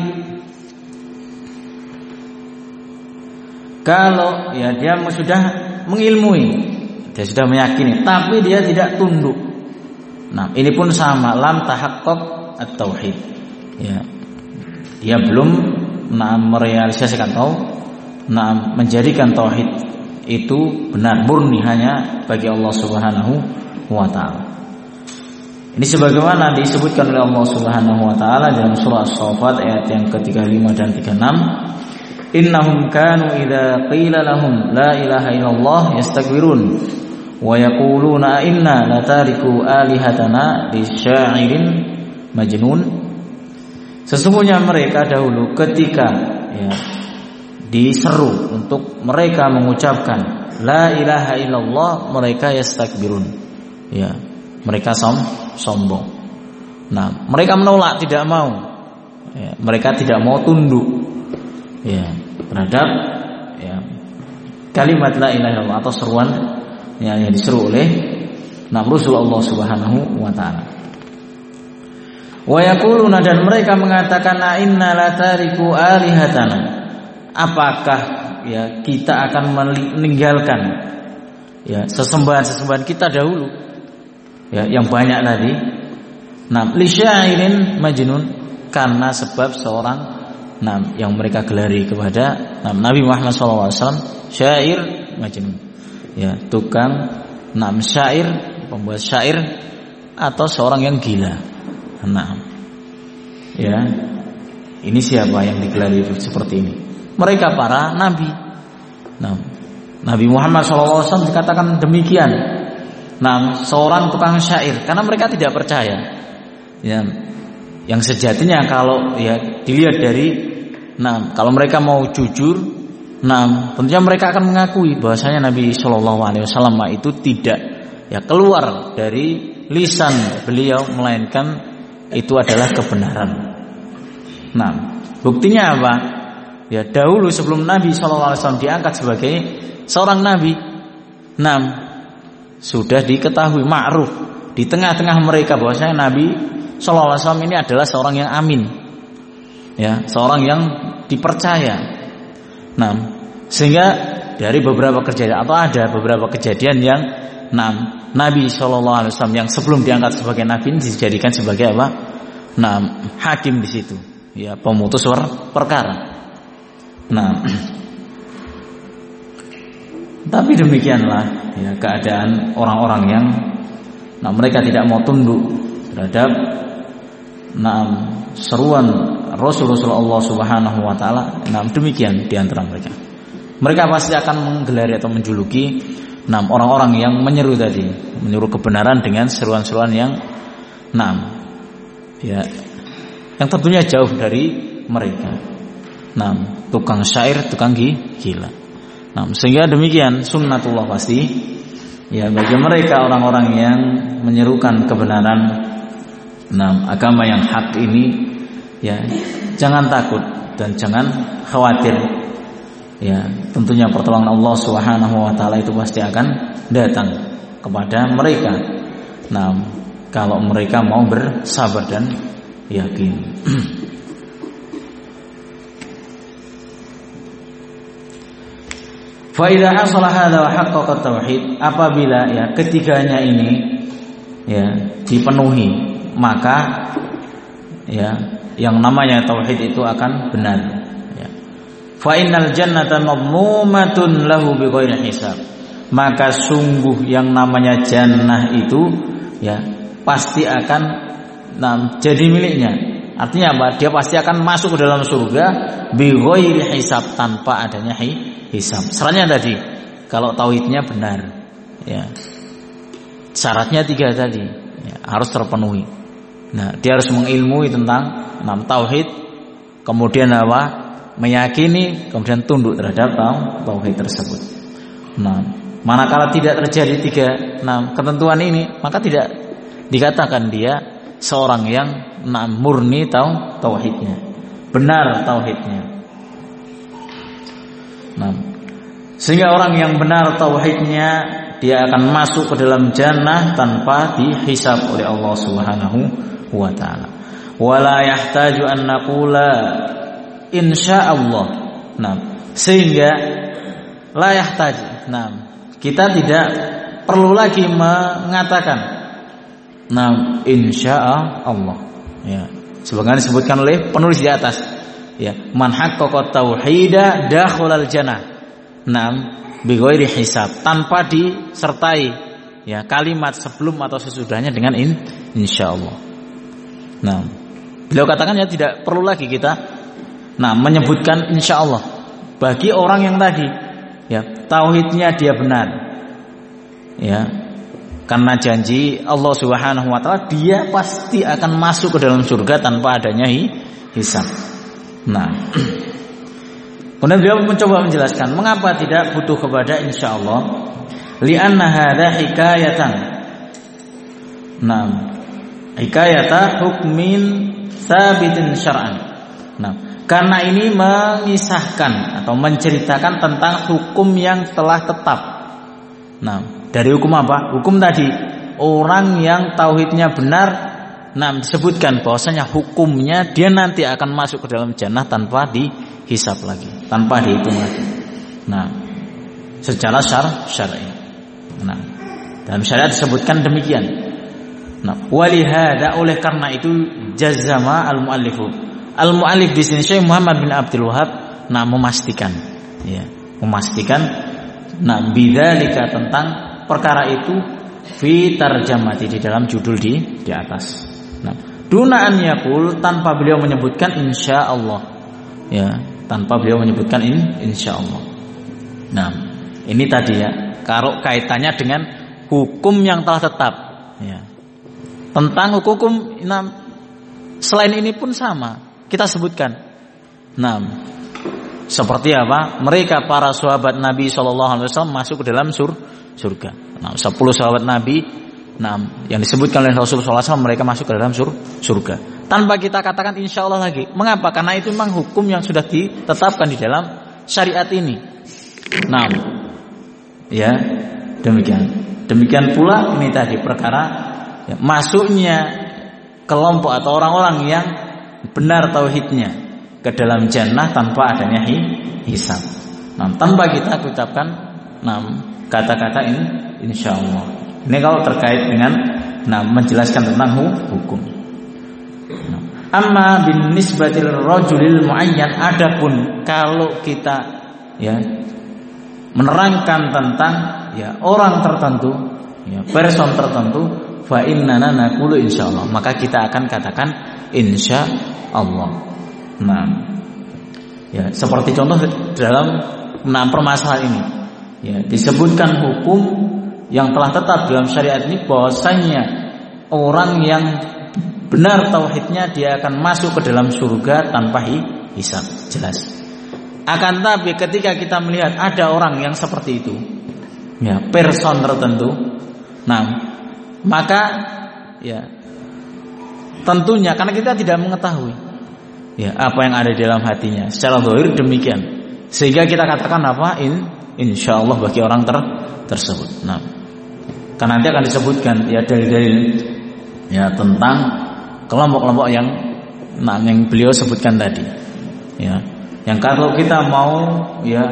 S1: Kalau ya dia sudah mengilmui, dia sudah meyakini, tapi dia tidak tunduk. Nah, ini pun sama, lam tahaqqaq at-tauhid. Ya. Dia belum nah, merealisasikan atau nah, menjadikan tauhid itu benar murni hanya bagi Allah Subhanahu wa taala. Ini sebagaimana disebutkan oleh Allah Subhanahu wa taala dalam surah As-Saffat ayat yang ke tiga puluh lima dan tiga puluh enam. Innahum kanu idza qila lahum la ilaha illallah yastakbirun wa yaquluna inna latariku alihatana lisya'irin majnun. Sesungguhnya mereka dahulu ketika ya diseru untuk mereka mengucapkan la ilaha illallah, mereka yastakbirun, ya, mereka som sombong. Nah, mereka menolak, tidak mau, ya, mereka tidak mau tunduk, ya, terhadap ya kalimat la ilaha illallah atau seruan yang, yang diseru oleh Nabi Rasulullah Subhanahu wa taala. Wa yaquluna, dan mereka mengatakan inna la tariku alihatana, apakah ya kita akan meninggalkan ya sesembahan-sesembahan kita dahulu ya yang banyak tadi. Nah, li syairin majnun, karena sebab seorang nah yang mereka gelari kepada nah, Nabi Muhammad shallallahu alaihi wasallam syair majnun, ya tukang nam syair, pembuat syair, atau seorang yang gila. Nah, ya ini siapa yang digelari seperti ini? Mereka para nabi. Nah, Nabi Muhammad shallallahu alaihi wasallam dikatakan demikian. Nah, seorang tukang syair, karena mereka tidak percaya. Ya, yang sejatinya kalau ya dilihat dari, nah kalau mereka mau jujur, nah tentunya mereka akan mengakui bahwasanya Nabi Shallallahu Alaihi Wasallam itu tidak ya keluar dari lisan beliau, melainkan itu adalah kebenaran. Nah, buktinya apa? Ya dahulu sebelum Nabi Shallallahu Alaihi Wasallam diangkat sebagai seorang nabi, nah sudah diketahui ma'ruf di tengah-tengah mereka bahwasanya Nabi Shallallahu Alaihi Wasallam ini adalah seorang yang amin, ya seorang yang dipercaya. Nah, sehingga dari beberapa kejadian atau ada beberapa kejadian yang nah, Nabi Shallallahu Alaihi Wasallam yang sebelum diangkat sebagai nabi dijadikan sebagai apa? Nah, hakim di situ, ya pemutus perkara. Nah, tapi demikianlah ya keadaan orang-orang yang nah mereka tidak mau tunduk terhadap nah seruan Rasulullah Subhanahu wa taala. Nah, demikian di antara mereka. Mereka pasti akan menggelari atau menjuluki enam orang-orang yang menyeru tadi, menyeru kebenaran dengan seruan-seruan yang enam ya yang tentunya jauh dari mereka. Enam tukang syair, tukang gila. Nah, sehingga demikian sunnatullah pasti ya bagi mereka orang-orang yang menyerukan kebenaran, nah agama yang hak ini, ya jangan takut dan jangan khawatir. Ya tentunya pertolongan Allah Subhanahu wa taala itu pasti akan datang kepada mereka. Nah kalau mereka mau bersabar dan yakin. Fa idza hasala hadza wa haqqaqa tauhid, apabila ya ketiganya ini ya dipenuhi, maka ya yang namanya tauhid itu akan benar. Ya. Fa innal jannata madmumatun lahu bighairi hisab, maka sungguh yang namanya jannah itu ya pasti akan nah, jadi miliknya. Artinya apa? Dia pasti akan masuk ke dalam surga bighairi hisab, tanpa adanya hisab. Syaratnya tadi kalau tauhidnya benar, ya syaratnya tiga tadi ya, harus terpenuhi. Nah, dia harus mengilmui tentang enam tauhid, kemudian apa? Meyakini, kemudian tunduk terhadap tauhid tersebut. Nah, manakala tidak terjadi tiga enam ketentuan ini, maka tidak dikatakan dia seorang yang nah, murni tau tauhidnya, benar tauhidnya. Nah, sehingga orang yang benar tauhidnya dia akan masuk ke dalam jannah tanpa dihisab oleh Allah Subhanahu wa taala. Wala yahtaju an naqula insyaallah. Nah, sehingga la yahtaju. Nah, kita tidak perlu lagi mengatakan nah insyaallah. Ya, sebagaimana disebutkan oleh penulis di atas. Ya, man haqqaqa tauhida dakhulal jannah. Naam bighairi hisab, tanpa disertai ya kalimat sebelum atau sesudahnya dengan in, insyaallah. Nah, beliau katakan ya tidak perlu lagi kita nah menyebutkan insyaallah bagi orang yang tadi ya tauhidnya dia benar. Ya. Karena janji Allah Subhanahu wa taala dia pasti akan masuk ke dalam surga tanpa adanya hisab. Nah, kemudian beliau mencoba menjelaskan mengapa tidak butuh kepada insyaallah. Li'anna hadza hikayatan. Nah, hikayata hukmin tsabitin syar'an. Nah, karena ini mengisahkan atau menceritakan tentang hukum yang telah tetap. Nah, dari hukum apa? Hukum tadi, orang yang tauhidnya benar, nah disebutkan bahwasanya hukumnya dia nanti akan masuk ke dalam jannah tanpa dihisab lagi, tanpa dihitung lagi. Nah, secara syar syar'i. Nah, dalam syariat disebutkan demikian. Nah, walihada, oleh karena itu jazama al-muallifu. Al-muallif di sini Syekh Muhammad bin Abdul Wahab, nah memastikan, ya, memastikan, nah bidzalika tentang perkara itu fi tarjamati di dalam judul di di atas. Nah, duna an yaqul, tanpa beliau menyebutkan insyaallah, ya, tanpa beliau menyebutkan in, insyaallah. Nah, ini tadi ya, kalau kaitannya dengan hukum yang telah tetap, ya. Tentang hukum, nah, selain ini pun sama kita sebutkan. Nah, seperti apa? Mereka para sahabat Nabi shallallahu alaihi wasallam masuk ke dalam sur, surga. Nah, sepuluh sahabat Nabi, nah, yang disebutkan oleh Rasulullah shallallahu alaihi wasallam, mereka masuk ke dalam sur, surga. Tanpa kita katakan insya Allah lagi. Mengapa? Karena itu memang hukum yang sudah ditetapkan di dalam syariat ini. Nah, ya, demikian. Demikian pula ini tadi perkara, ya, masuknya kelompok atau orang-orang yang benar tauhidnya ke dalam jannah tanpa adanya hi, hisab. Nah, tanpa kita ucapkan nah, kata-kata ini insyaallah. Ini kalau terkait dengan nah, menjelaskan tentang hukum. Nah, amma bin nisbatil rajulil muayyan, adapun kalau kita ya menerangkan tentang ya orang tertentu, ya person tertentu, fa innana naqulu insyaallah, maka kita akan katakan insyaallah. Nah, ya seperti contoh dalam nah, permasalahan ini, ya disebutkan hukum yang telah tetap dalam syariat ini bahwasanya orang yang benar tauhidnya dia akan masuk ke dalam surga tanpa hisab, jelas. Akan tapi ketika kita melihat ada orang yang seperti itu, ya person tertentu, nah maka ya tentunya karena kita tidak mengetahui ya apa yang ada di dalam hatinya secara zahir demikian, sehingga kita katakan apa in insyaallah bagi orang ter, tersebut. Nah, karena nanti akan disebutkan ya dalil-dalil ya tentang kelompok-kelompok yang nah yang beliau sebutkan tadi, ya yang kalau kita mau ya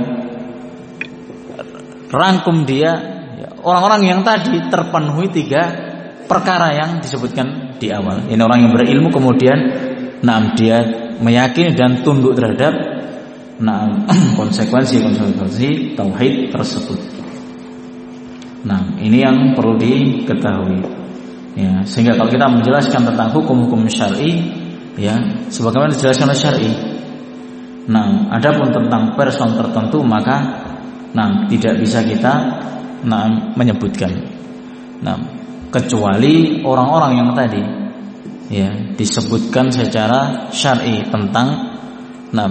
S1: rangkum dia ya, orang-orang yang tadi terpenuhi tiga perkara yang disebutkan di awal. Ini orang yang berilmu, kemudian nah dia meyakini dan tunduk terhadap nah konsekuensi-konsekuensi tauhid tersebut. Nah, ini yang perlu diketahui. Ya, sehingga kalau kita menjelaskan tentang hukum-hukum syar'i, ya, sebagaimana dijelaskan oleh syar'i. Nah, adapun tentang person tertentu maka nah tidak bisa kita nah menyebutkan. Nah, kecuali orang-orang yang tadi ya disebutkan secara syar'i tentang nah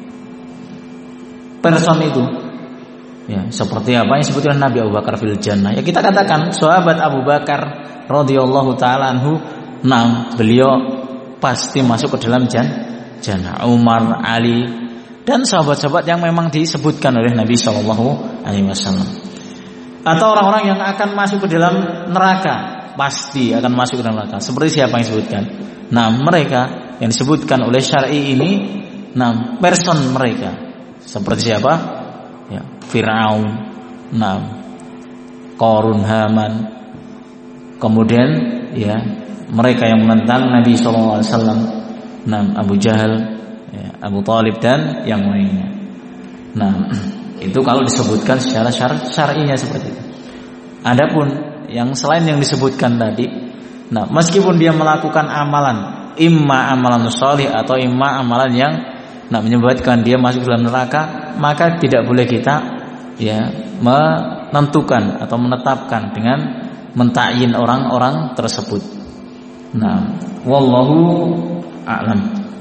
S1: person itu. Ya, seperti apa yang disebutkan Nabi Abu Bakar fil jannah. Ya kita katakan sahabat Abu Bakar radhiyallahu taala anhu, nah beliau pasti masuk ke dalam jannah. Umar, Ali dan sahabat-sahabat yang memang disebutkan oleh Nabi sallallahu alaihi wasallam. Atau orang-orang yang akan masuk ke dalam neraka, pasti akan masuk ke dalam neraka. Seperti siapa yang disebutkan? Nah, mereka yang disebutkan oleh syar'i ini, nah person mereka. Seperti siapa? Ya, Fir'aun, nah, Qarun, Haman. Kemudian ya mereka yang menentang Nabi sallallahu alaihi wasallam, nah Abu Jahal, ya, Abu Talib dan yang lainnya. Nah, itu kalau disebutkan secara syar- syar'inya seperti itu. Adapun yang selain yang disebutkan tadi, nah meskipun dia melakukan amalan, imma amalan sholih atau imma amalan yang nah menyebabkan dia masuk dalam neraka, maka tidak boleh kita ya menentukan atau menetapkan dengan mentakyin orang-orang tersebut. Nah, wallahu a'lam.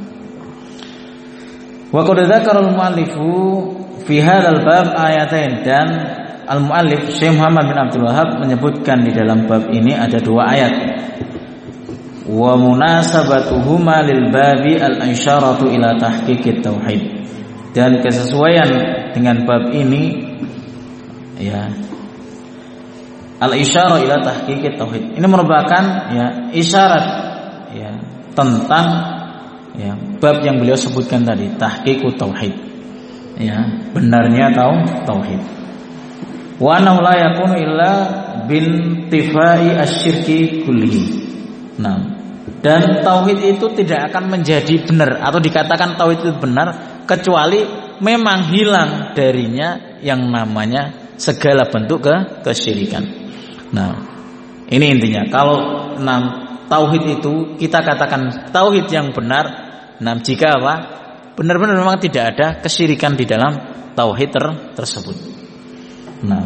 S1: Wa qad dzakara al-mu'allifu fi hadzal bab ayatain, dan al-mu'allif Syekh Muhammad bin Abdul Wahab menyebutkan di dalam bab ini ada dua ayat. wa munasabatuhuma lil babi al-isyaratu ila tahqiqit tauhid. Dan kesesuaian dengan bab ini ya al-isyarah ila tahqiqit tauhid. Ini merupakan ya isyarat ya tentang ya bab yang beliau sebutkan tadi, tahqiqut tauhid. Ya, benarnya tahu tauhid. Wa annahu la yakunu illa bintifai asyirki kullihi. Nah, dan tauhid itu tidak akan menjadi benar atau dikatakan tauhid itu benar kecuali memang hilang darinya yang namanya segala bentuk ke kesyirikan. Nah, ini intinya. Kalau enam tauhid itu kita katakan tauhid yang benar, nah jika apa? Benar-benar memang tidak ada kesyirikan di dalam tauhid ter tersebut. Nah,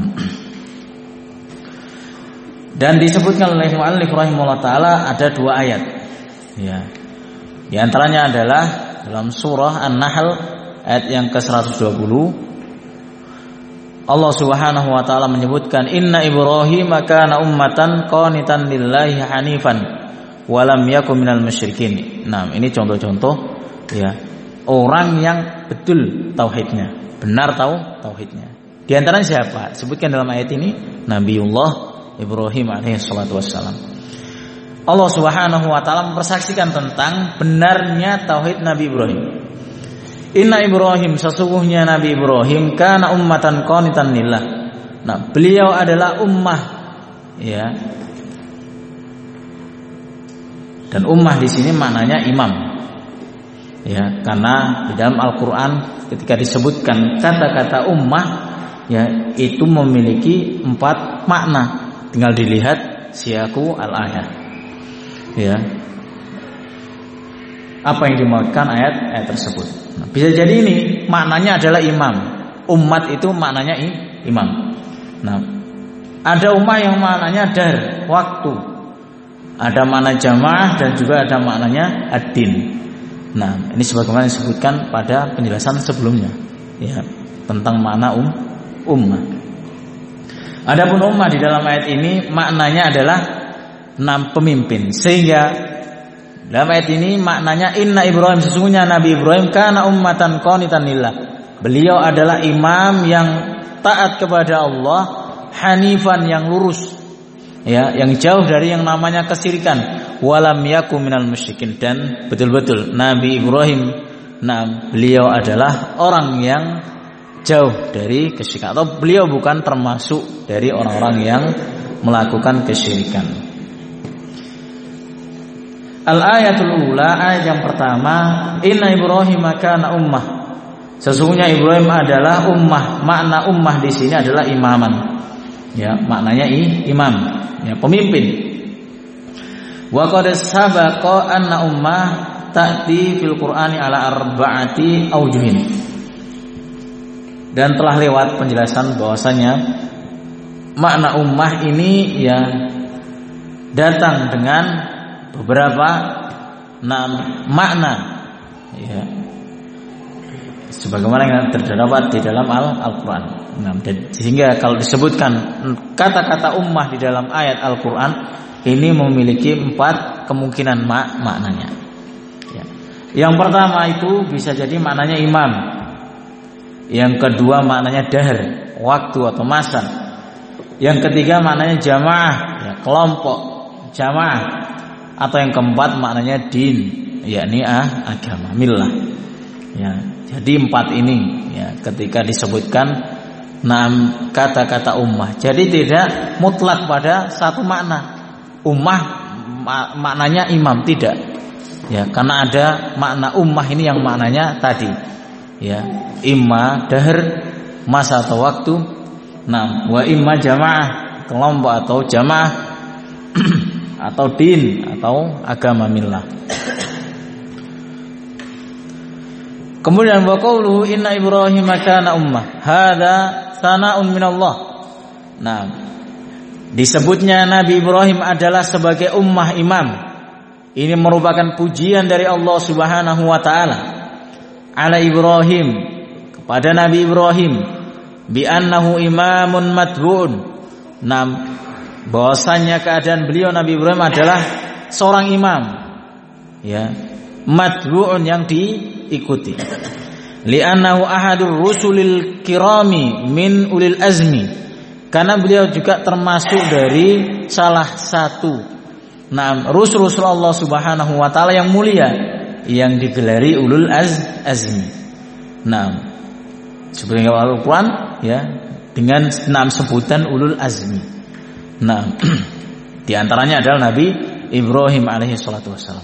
S1: dan disebutkan oleh mu'allif rahimahullah taala ada dua ayat. Ya. Di antaranya adalah dalam surah An-Nahl ayat yang ke seratus dua puluh. Allah Subhanahu wa taala menyebutkan inna Ibrahim kana ummatan qanitan lillahi hanifan wa lam yakun minal musyrikin. Nah, ini contoh-contoh ya orang yang betul tauhidnya, benar tahu tauhidnya. Di antaranya siapa? Sebutkan dalam ayat ini Nabiullah Ibrahim alaihi salatu wassalam. Allah Subhanahu wa taala mempersaksikan tentang benarnya tauhid Nabi Ibrahim. Inna Ibrahim, sesungguhnya Nabi Ibrahim kana ummatan qanitan lillah. Nah, beliau adalah ummah ya. Dan ummah di sini maknanya imam. Ya, karena di dalam Al-Qur'an ketika disebutkan kata-kata ummah ya itu memiliki empat makna. Tinggal dilihat siyaku al-ayat. Ya. Apa yang dimaksudkan ayat-ayat tersebut? Nah, bisa jadi ini maknanya adalah imam. Umat itu maknanya imam. Nah, ada ummah yang maknanya dar, waktu. Ada makna jamaah dan juga ada maknanya ad-din. Nah, ini sebagaimana disebutkan pada penjelasan sebelumnya, ya, tentang makna um, ummah. Adapun ummah di dalam ayat ini maknanya adalah enam pemimpin. Sehingga dalam ayat ini maknanya inna Ibrahim, sesungguhnya Nabi Ibrahim kana ummatan qanitan lillah. Beliau adalah imam yang taat kepada Allah, hanifan yang lurus. Ya, yang jauh dari yang namanya kesyirikan. Walam yakum minal musyrikin, dan betul-betul Nabi Ibrahim, nah beliau adalah orang yang jauh dari kesyirikan, atau beliau bukan termasuk dari orang-orang yang melakukan kesyirikan. Al-ayatul ula, ayat yang pertama, inna Ibrahim kana ummah. Sesungguhnya Ibrahim adalah ummah. Makna ummah di sini adalah imaman. Ya, maknanya i, imam, ya, pemimpin. Wa qad sabaqa anna ummah ta'ti fil Qur'ani ala arba'ati aujuhin. Dan telah lewat penjelasan bahwasanya makna ummah ini ya datang dengan beberapa enam makna ya. Sebagaimana yang terdapat di dalam Al-Qur'an. Nah, sehingga kalau disebutkan kata-kata ummah di dalam ayat Al-Qur'an ini memiliki empat kemungkinan mak maknanya. Ya. Yang pertama itu bisa jadi maknanya imam. Yang kedua maknanya dahr, waktu atau masa. Yang ketiga maknanya jamaah, ya, kelompok jamaah. Atau yang keempat maknanya din, yakni ah, agama, millah. Ya, jadi empat ini ya ketika disebutkan enam kata-kata ummah. Jadi tidak mutlak pada satu makna. Ummah mak maknanya imam, tidak. Ya, karena ada makna ummah ini yang maknanya tadi. Ya, imma dahr, masa atau waktu. Nah, wa imma jamaah, kelompok atau jamaah atau din atau agama millah. Kemudian wa qauluhu inna Ibrahim kana ummah. Hadza sana'un minallah. Nah, disebutnya Nabi Ibrahim adalah sebagai ummah imam. Ini merupakan pujian dari Allah Subhanahu wa taala ala Ibrahim, kepada Nabi Ibrahim, bi annahu imamun matbu'un. Nah, bahwasanya keadaan beliau Nabi Ibrahim adalah seorang imam, ya, matbu'un yang diikuti. Li'annahu ahadur rusulil kirami min ulil azmi, karena beliau juga termasuk dari salah satu nah rusul-rusul Allah Subhanahu wa taala yang mulia yang digelari ulul az, azmi. Nah, seperti Al-Qur'an ya dengan enam sebutan ulul azmi. Nah, di antaranya adalah Nabi Ibrahim alaihi salatu wassalam.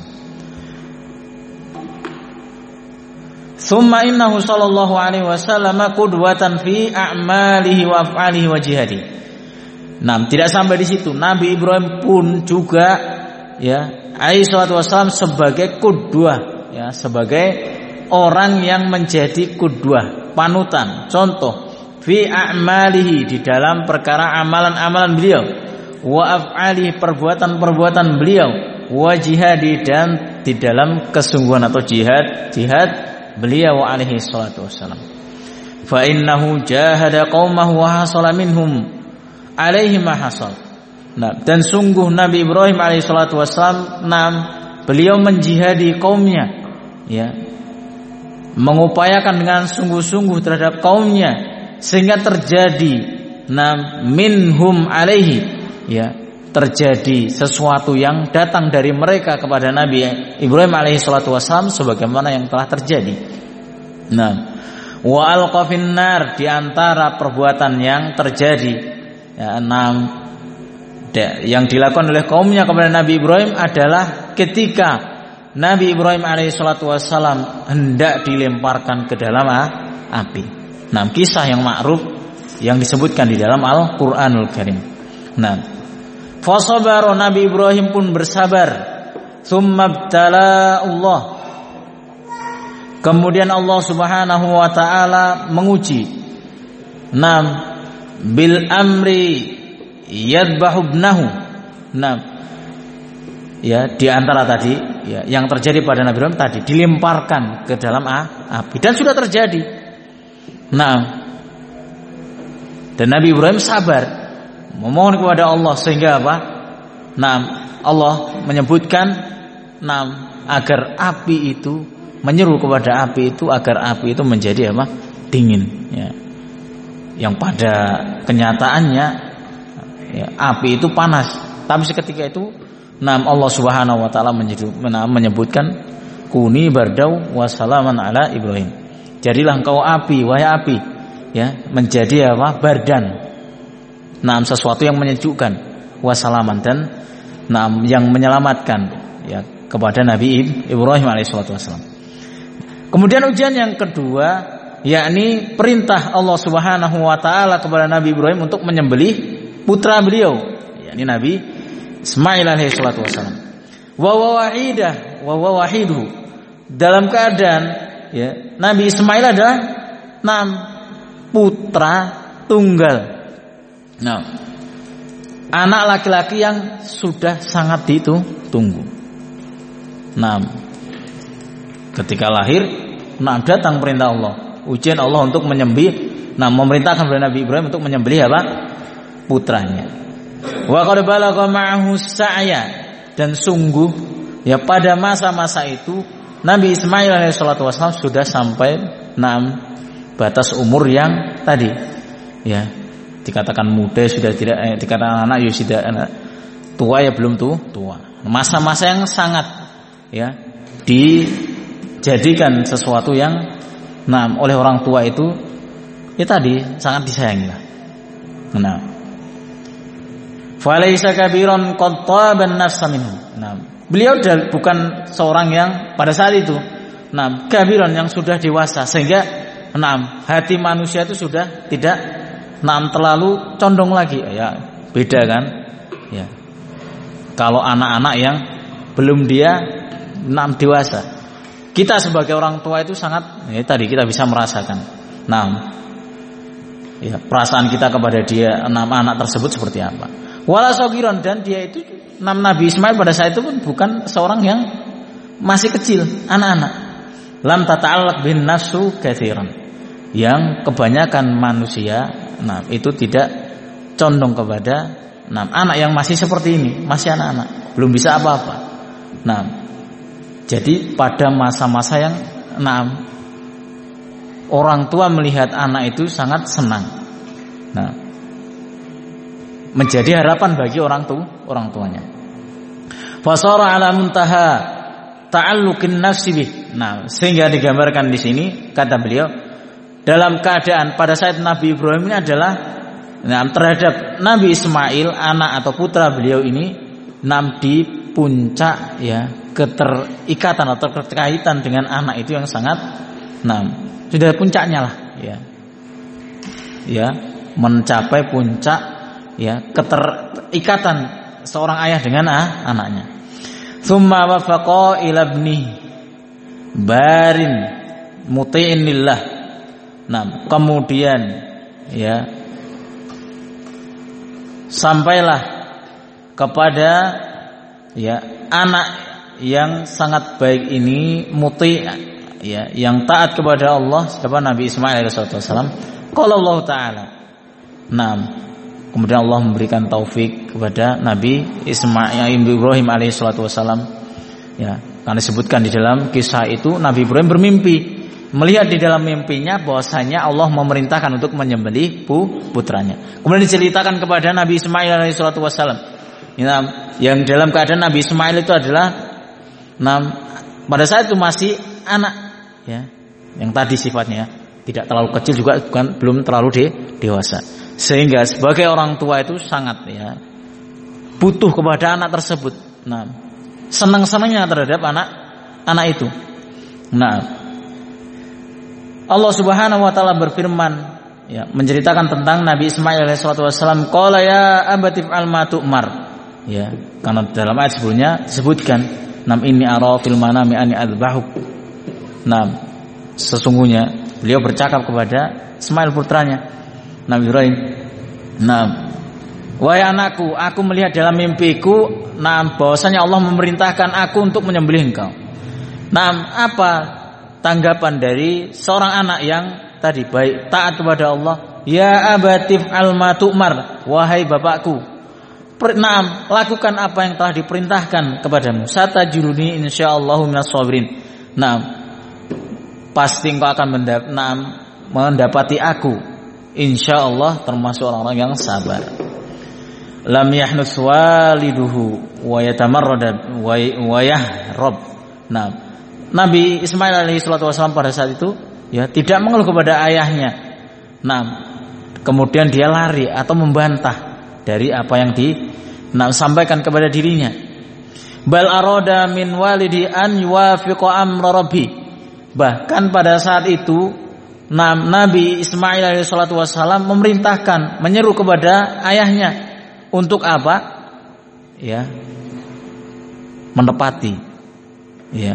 S1: Tsumma innahu sallallahu alaihi wasallam qudwatan fi a'malihi wa af'alihi wa jihadi. Nah, tidak sampai di situ. Nabi Ibrahim pun juga ya alaihi salatu wassalam sebagai qudwah, ya, sebagai orang yang menjadi qudwah, panutan, contoh fi a'malihi, di dalam perkara amalan-amalan beliau, wa af'alihi, perbuatan-perbuatan beliau, wa jihadi, dan di dalam kesungguhan atau jihad jihad beliau alaihi salatu wassalam. Fa innahu jahada qaumahu wa hasala minhum alaihi ma hasal. Nah, dan sungguh Nabi Ibrahim alaihi salatu wassalam, nah, beliau menjihadi kaumnya, ya, mengupayakan dengan sungguh-sungguh terhadap kaumnya, sehingga terjadi nah minhum alaihi, ya, terjadi sesuatu yang datang dari mereka kepada Nabi Ibrahim alaihi salatu wassalam sebagaimana yang telah terjadi. Nah, wa alqafin nar, di antara perbuatan yang terjadi, ya, enam yang dilakukan oleh kaumnya kepada Nabi Ibrahim adalah ketika Nabi Ibrahim alaihi salatu wassalam hendak dilemparkan ke dalam api. Nah, kisah yang ma'ruf yang disebutkan di dalam Al-Qur'anul Karim. Nah, fasabara, Nabi Ibrahim pun bersabar. Tsumma ibtala Allah, kemudian Allah Subhanahu wa taala menguji. Nam bil amri yadbahu ibnahu. Nah, ya, di antara tadi ya yang terjadi pada Nabi Ibrahim tadi dilemparkan ke dalam api dan sudah terjadi. Nah, dan Nabi Ibrahim sabar memohon kepada Allah sehingga apa? Nah, Allah menyebutkan nah agar api itu, menyeru kepada api itu agar api itu menjadi apa? Dingin, ya. Yang pada kenyataannya ya, api itu panas, tapi seketika itu nah Allah Subhanahu wa taala menyebutkan kuni bardau wa salaman ala Ibrahim. Jadilah engkau api, wahai api, ya, menjadi apa? Bardan. Nah, sesuatu yang menyejukkan, wasalaman, dan nah yang menyelamatkan, ya, kepada Nabi Ibrahim alaihissalatu wassalam. Kemudian ujian yang kedua, yakni perintah Allah Subhanahu wa taala kepada Nabi Ibrahim untuk menyembelih putra beliau, yakni Nabi Ismail alaihissalatu wassalam. Wa wahidah wa wahiduhu, dalam keadaan ya, Nabi Ismail adalah enam putra tunggal. Nah, anak laki-laki yang sudah sangat ditunggu. Nah, ketika lahir, nah datang perintah Allah, ujian Allah untuk menyembelih. Nah, memerintahkan kepada Nabi Ibrahim untuk menyembelih apa? Putranya. Wa qad balagha ma'ahu sa'ya, dan sungguh ya pada masa-masa itu Nabi Ismail alaihissalatu wassalam sudah sampai enam batas umur yang tadi, ya, dikatakan muda sudah tidak, eh, dikatakan anak ya sudah anak, tua ya belum tuh tua. Masa-masa yang sangat ya dijadikan sesuatu yang enam oleh orang tua itu ya tadi sangat disayangi. Nah, falaisa kabiran qad taban nafsa minhu. Nah, beliau bukan seorang yang pada saat itu nah kabiran yang sudah dewasa sehingga nah hati manusia itu sudah tidak nah terlalu condong lagi, ya, beda kan, ya, kalau anak-anak yang belum dia nah dewasa. Kita sebagai orang tua itu sangat ya tadi kita bisa merasakan nah ya perasaan kita kepada dia enam anak tersebut seperti apa. Wala sogiron, dan dia itu Nam Nabi Ismail pada saat itu pun bukan seorang yang masih kecil, anak-anak. Lam tata'allaq bin nafsu katsiran, yang kebanyakan manusia nah itu tidak condong kepada nah anak yang masih seperti ini, masih anak-anak, belum bisa apa-apa. Nah, jadi pada masa-masa yang nah, orang tua melihat anak itu sangat senang. Nah, menjadi harapan bagi orang tua, orang tuanya. Fasara ala muntaha ta'alluqin nafsi bih. Nah, sehingga digambarkan di sini kata beliau dalam keadaan pada saat Nabi Ibrahim ini adalah nah, terhadap Nabi Ismail anak atau putra beliau ini nam di puncak ya keterikatan atau keterkaitan dengan anak itu yang sangat nah sudah puncaknya lah ya ya mencapai puncak ya keterikatan seorang ayah dengan ah, anaknya. Tsumma wafaqa ila ibni barin muti'in lillah. Nah, kemudian ya sampailah kepada ya anak yang sangat baik ini muti ya yang taat kepada Allah kepada Nabi Ismail alaihi wasallam. Qala Allah taala. Nah, kemudian Allah memberikan taufik kepada Nabi Ismail Ibrahim alaihi wasallam ya, karena disebutkan di dalam kisah itu Nabi Ibrahim bermimpi melihat di dalam mimpinya bahwasanya Allah memerintahkan untuk menyembelih putranya. Kemudian diceritakan kepada Nabi Ismail alaihi wasallam ya, yang dalam keadaan Nabi Ismail itu adalah nah, pada saat itu masih anak ya, yang tadi sifatnya tidak terlalu kecil juga bukan belum terlalu de, dewasa. Sehingga sebagai orang tua itu sangat ya butuh kepada anak tersebut. Nah, senang-senangnya terhadap anak anak itu. Nah, Allah Subhanahu wa taala berfirman ya menceritakan tentang Nabi Ismail alaihi wasallam, qala ya abati fa'al ma tu'mar. Ya, karena dalam ayat sebelumnya disebutkan, "Nam inni ara fil manami anni adzbahuk." Nah, sesungguhnya beliau bercakap kepada Ismail putranya Nabi Ibrahim. Nah, wahai anakku, aku melihat dalam mimpiku, nah bahwasanya Allah memerintahkan aku untuk menyembelih engkau. Nah, apa tanggapan dari seorang anak yang tadi baik taat kepada Allah? Ya abatif alma tu'mar, wahai bapakku, nah, lakukan apa yang telah diperintahkan kepadamu. Satajuruni insyaallahu minas sabirin. Nah, pasti engkau akan mendap- nah, mendapati aku insyaallah termasuk orang-orang yang sabar. Lam yahnus waliduhu wa yatamarrad wa yahrab. Nah, Nabi Ismail alaihi wasallam pada saat itu ya tidak mengeluh kepada ayahnya. Nah, kemudian dia lari atau membantah dari apa yang disampaikan kepada dirinya. Bal arada min walidi an yuwafiqa amra rabbi. Bahkan pada saat itu Nabi Ismail alaihi wasallam memerintahkan, menyeru kepada ayahnya untuk apa? Ya, menepati ya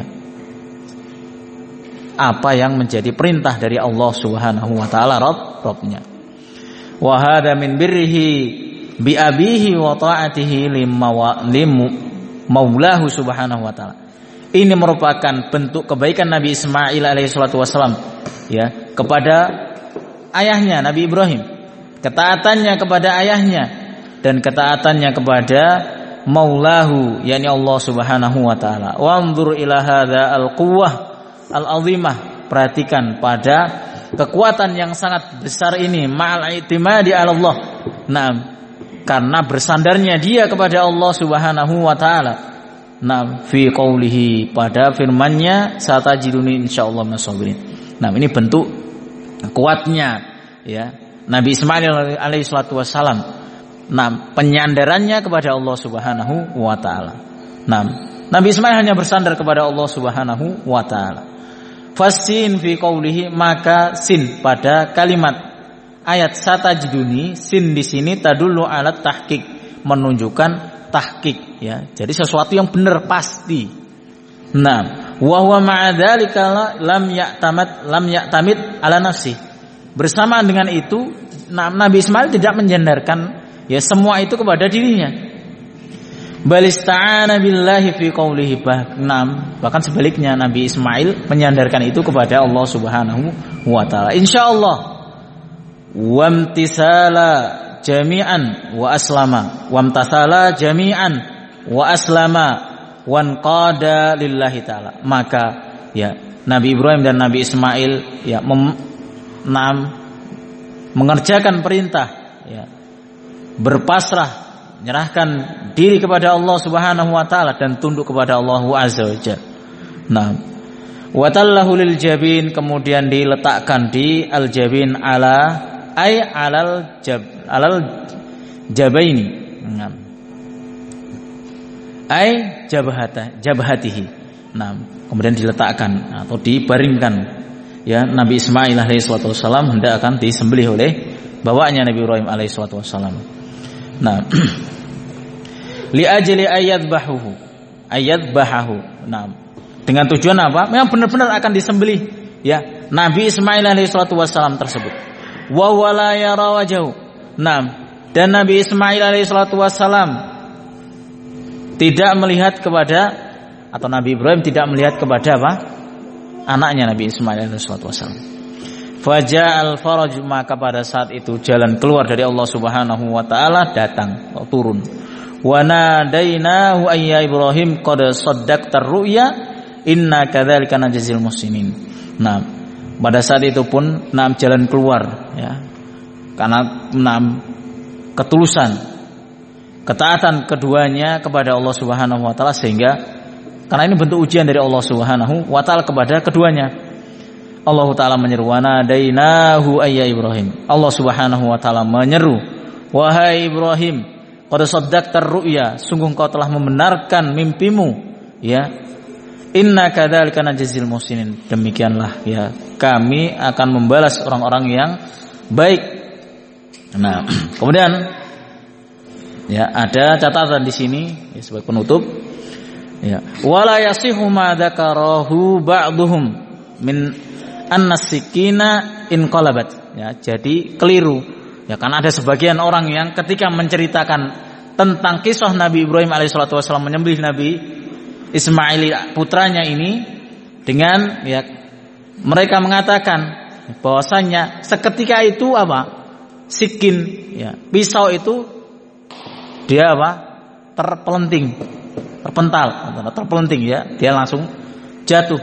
S1: apa yang menjadi perintah dari Allah Subhanahu wa taala Rabb-Rabbnya. Wa hada min birrihi bi abihi wa ta'atihi lim maulahu subhanahu wa taala. Ini merupakan bentuk kebaikan Nabi Ismail alaihi wasallam ya kepada ayahnya Nabi Ibrahim, ketaatannya kepada ayahnya dan ketaatannya kepada maulahu yakni Allah Subhanahu wa taala. Wa anzur ila hadza al-quwwah al-azimah, perhatikan pada kekuatan yang sangat besar ini ma'al i'timadi 'ala Allah. Nah, karena bersandarnya dia kepada Allah Subhanahu wa taala. Nah, fi qaulihi, pada firman-Nya, satajiduni insyaallah masabirin. Nah, ini bentuk kuatnya ya Nabi Ismail alaihi wasallam. Nah, penyandarannya kepada Allah Subhanahu wa taala. Nah, Nabi Ismail hanya bersandar kepada Allah Subhanahu wa taala. Fasin fi qaulihi, maka sin pada kalimat ayat satajiduni, sin di sini tadullu ala tahqiq, menunjukkan tahqiq ya. Jadi sesuatu yang benar pasti. Nah, wa huwa ma'a dzalika lam ya'tamad lam ya'tamid ala nafsi. Bersamaan dengan itu, Nabi Ismail tidak menyandarkan ya semua itu kepada dirinya. Bal ista'ana billahi fi qaulihi, bahkan sebaliknya Nabi Ismail menyandarkan itu kepada Allah Subhanahu wa taala. Insyaallah wamtisala jami'an wa aslama wamtasala jami'an wa aslama wan qada lillahi ta'ala. Maka ya Nabi Ibrahim dan Nabi Ismail ya mem, nam, mengerjakan perintah ya, berpasrah, menyerahkan diri kepada Allah Subhanahu wa taala dan tunduk kepada Allah Azza wa Jalla. Nah, wa tallahu lil jabin, kemudian diletakkan di al jabin ala ay alal jab alal jabaini. Nah, ay jabhata jabhatihi. Nah, kemudian diletakkan atau dibaringkan ya Nabi Ismail alaihi wasallam hendak akan disembelih oleh bapaknya Nabi Ibrahim alaihi wasallam. Nah, li ajli ayat bahuhu ayat bahahu. Nah, dengan tujuan apa? Memang benar-benar akan disembelih ya Nabi Ismail alaihi wasallam tersebut. Wa wala yara wajhu. Nah, dan Nabi Ismail alaihi wasallam tidak melihat kepada, atau Nabi Ibrahim tidak melihat kepada apa? Anaknya Nabi Ismail alaihi wasallam. Faja'al faraj, maka pada saat itu jalan keluar dari Allah Subhanahu wa taala datang atau turun. Wa nadainahu ayya Ibrahim qad saddaqtar ru'ya inna kadzalika najzil muhsinin. Nah, pada saat itu pun nam jalan keluar ya. Karena nam ketulusan, ketaatan keduanya kepada Allah Subhanahu wa taala, sehingga karena ini bentuk ujian dari Allah Subhanahu wa taala kepada keduanya. Allah taala menyeru, wa nadainahu ayya Ibrahim. Allah Subhanahu wa taala menyeru, wahai Ibrahim, qad saddaqtar ru'ya, sungguh kau telah membenarkan mimpimu ya. Inna kadzalika najzil muhsinin, demikianlah ya kami akan membalas orang-orang yang baik. Nah, kemudian ya ada catatan di sini ya, sebagai penutup ya, wala yasihu ma dzakarahu ba'dhum min annasikina inqalabat ya, jadi keliru ya, karena ada sebagian orang yang ketika menceritakan tentang kisah Nabi Ibrahim alaihissalatu wassalam menyembelih Nabi Ismail putranya ini dengan ya mereka mengatakan bahwasanya seketika itu apa sikin ya pisau itu dia apa terpelenting, terpental, terpelenting ya, dia langsung jatuh.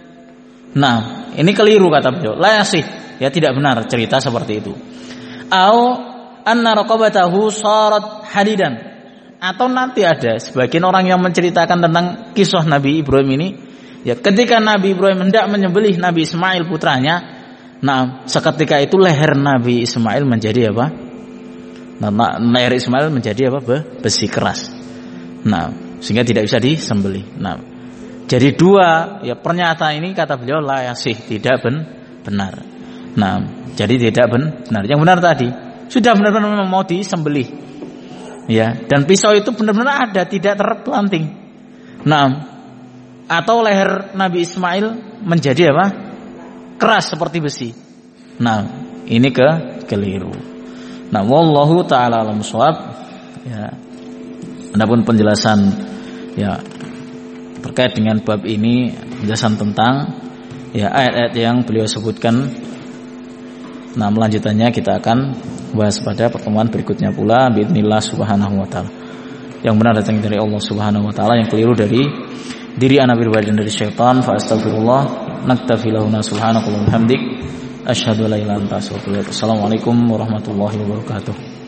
S1: Nah, ini keliru kata beliau. La yasih, ya tidak benar cerita seperti itu. Au anna raqabatahu sarat hadidan, atau nanti ada sebagian orang yang menceritakan tentang kisah Nabi Ibrahim ini ya, ketika Nabi Ibrahim hendak menyembelih Nabi Ismail putranya, nah seketika itu leher Nabi Ismail menjadi apa? Nah, leher Ismail menjadi apa? Besi keras. Nah, sehingga tidak bisa disembelih. Nah, jadi dua ya pernyataan ini kata beliau la yasih, tidak ben, benar. Nah, jadi tidak ben, benar. Yang benar tadi sudah benar-benar mau disembelih. Ya, dan pisau itu benar-benar ada, tidak terpelanting. Nah, atau leher Nabi Ismail menjadi apa? Keras seperti besi. Nah, ini ke keliru. Nah, wallahu taala alam shawab. Ya. Adapun penjelasan ya terkait dengan bab ini, penjelasan tentang ya ayat-ayat yang beliau sebutkan. Nah, melanjutannya kita akan bahas pada pertemuan berikutnya pula biidznillah subhanahu wa taala. Yang benar datang dari Allah Subhanahu wa taala, yang keliru dari diri ana pribadi dan dari syaitan. Fa astagfirullah, naktafi lahuna subhanakallahumma hamdik, asyhadu an la ilaha illa anta astaghfiruka wa atubu ilaik. Assalamualaikum warahmatullahi wabarakatuh.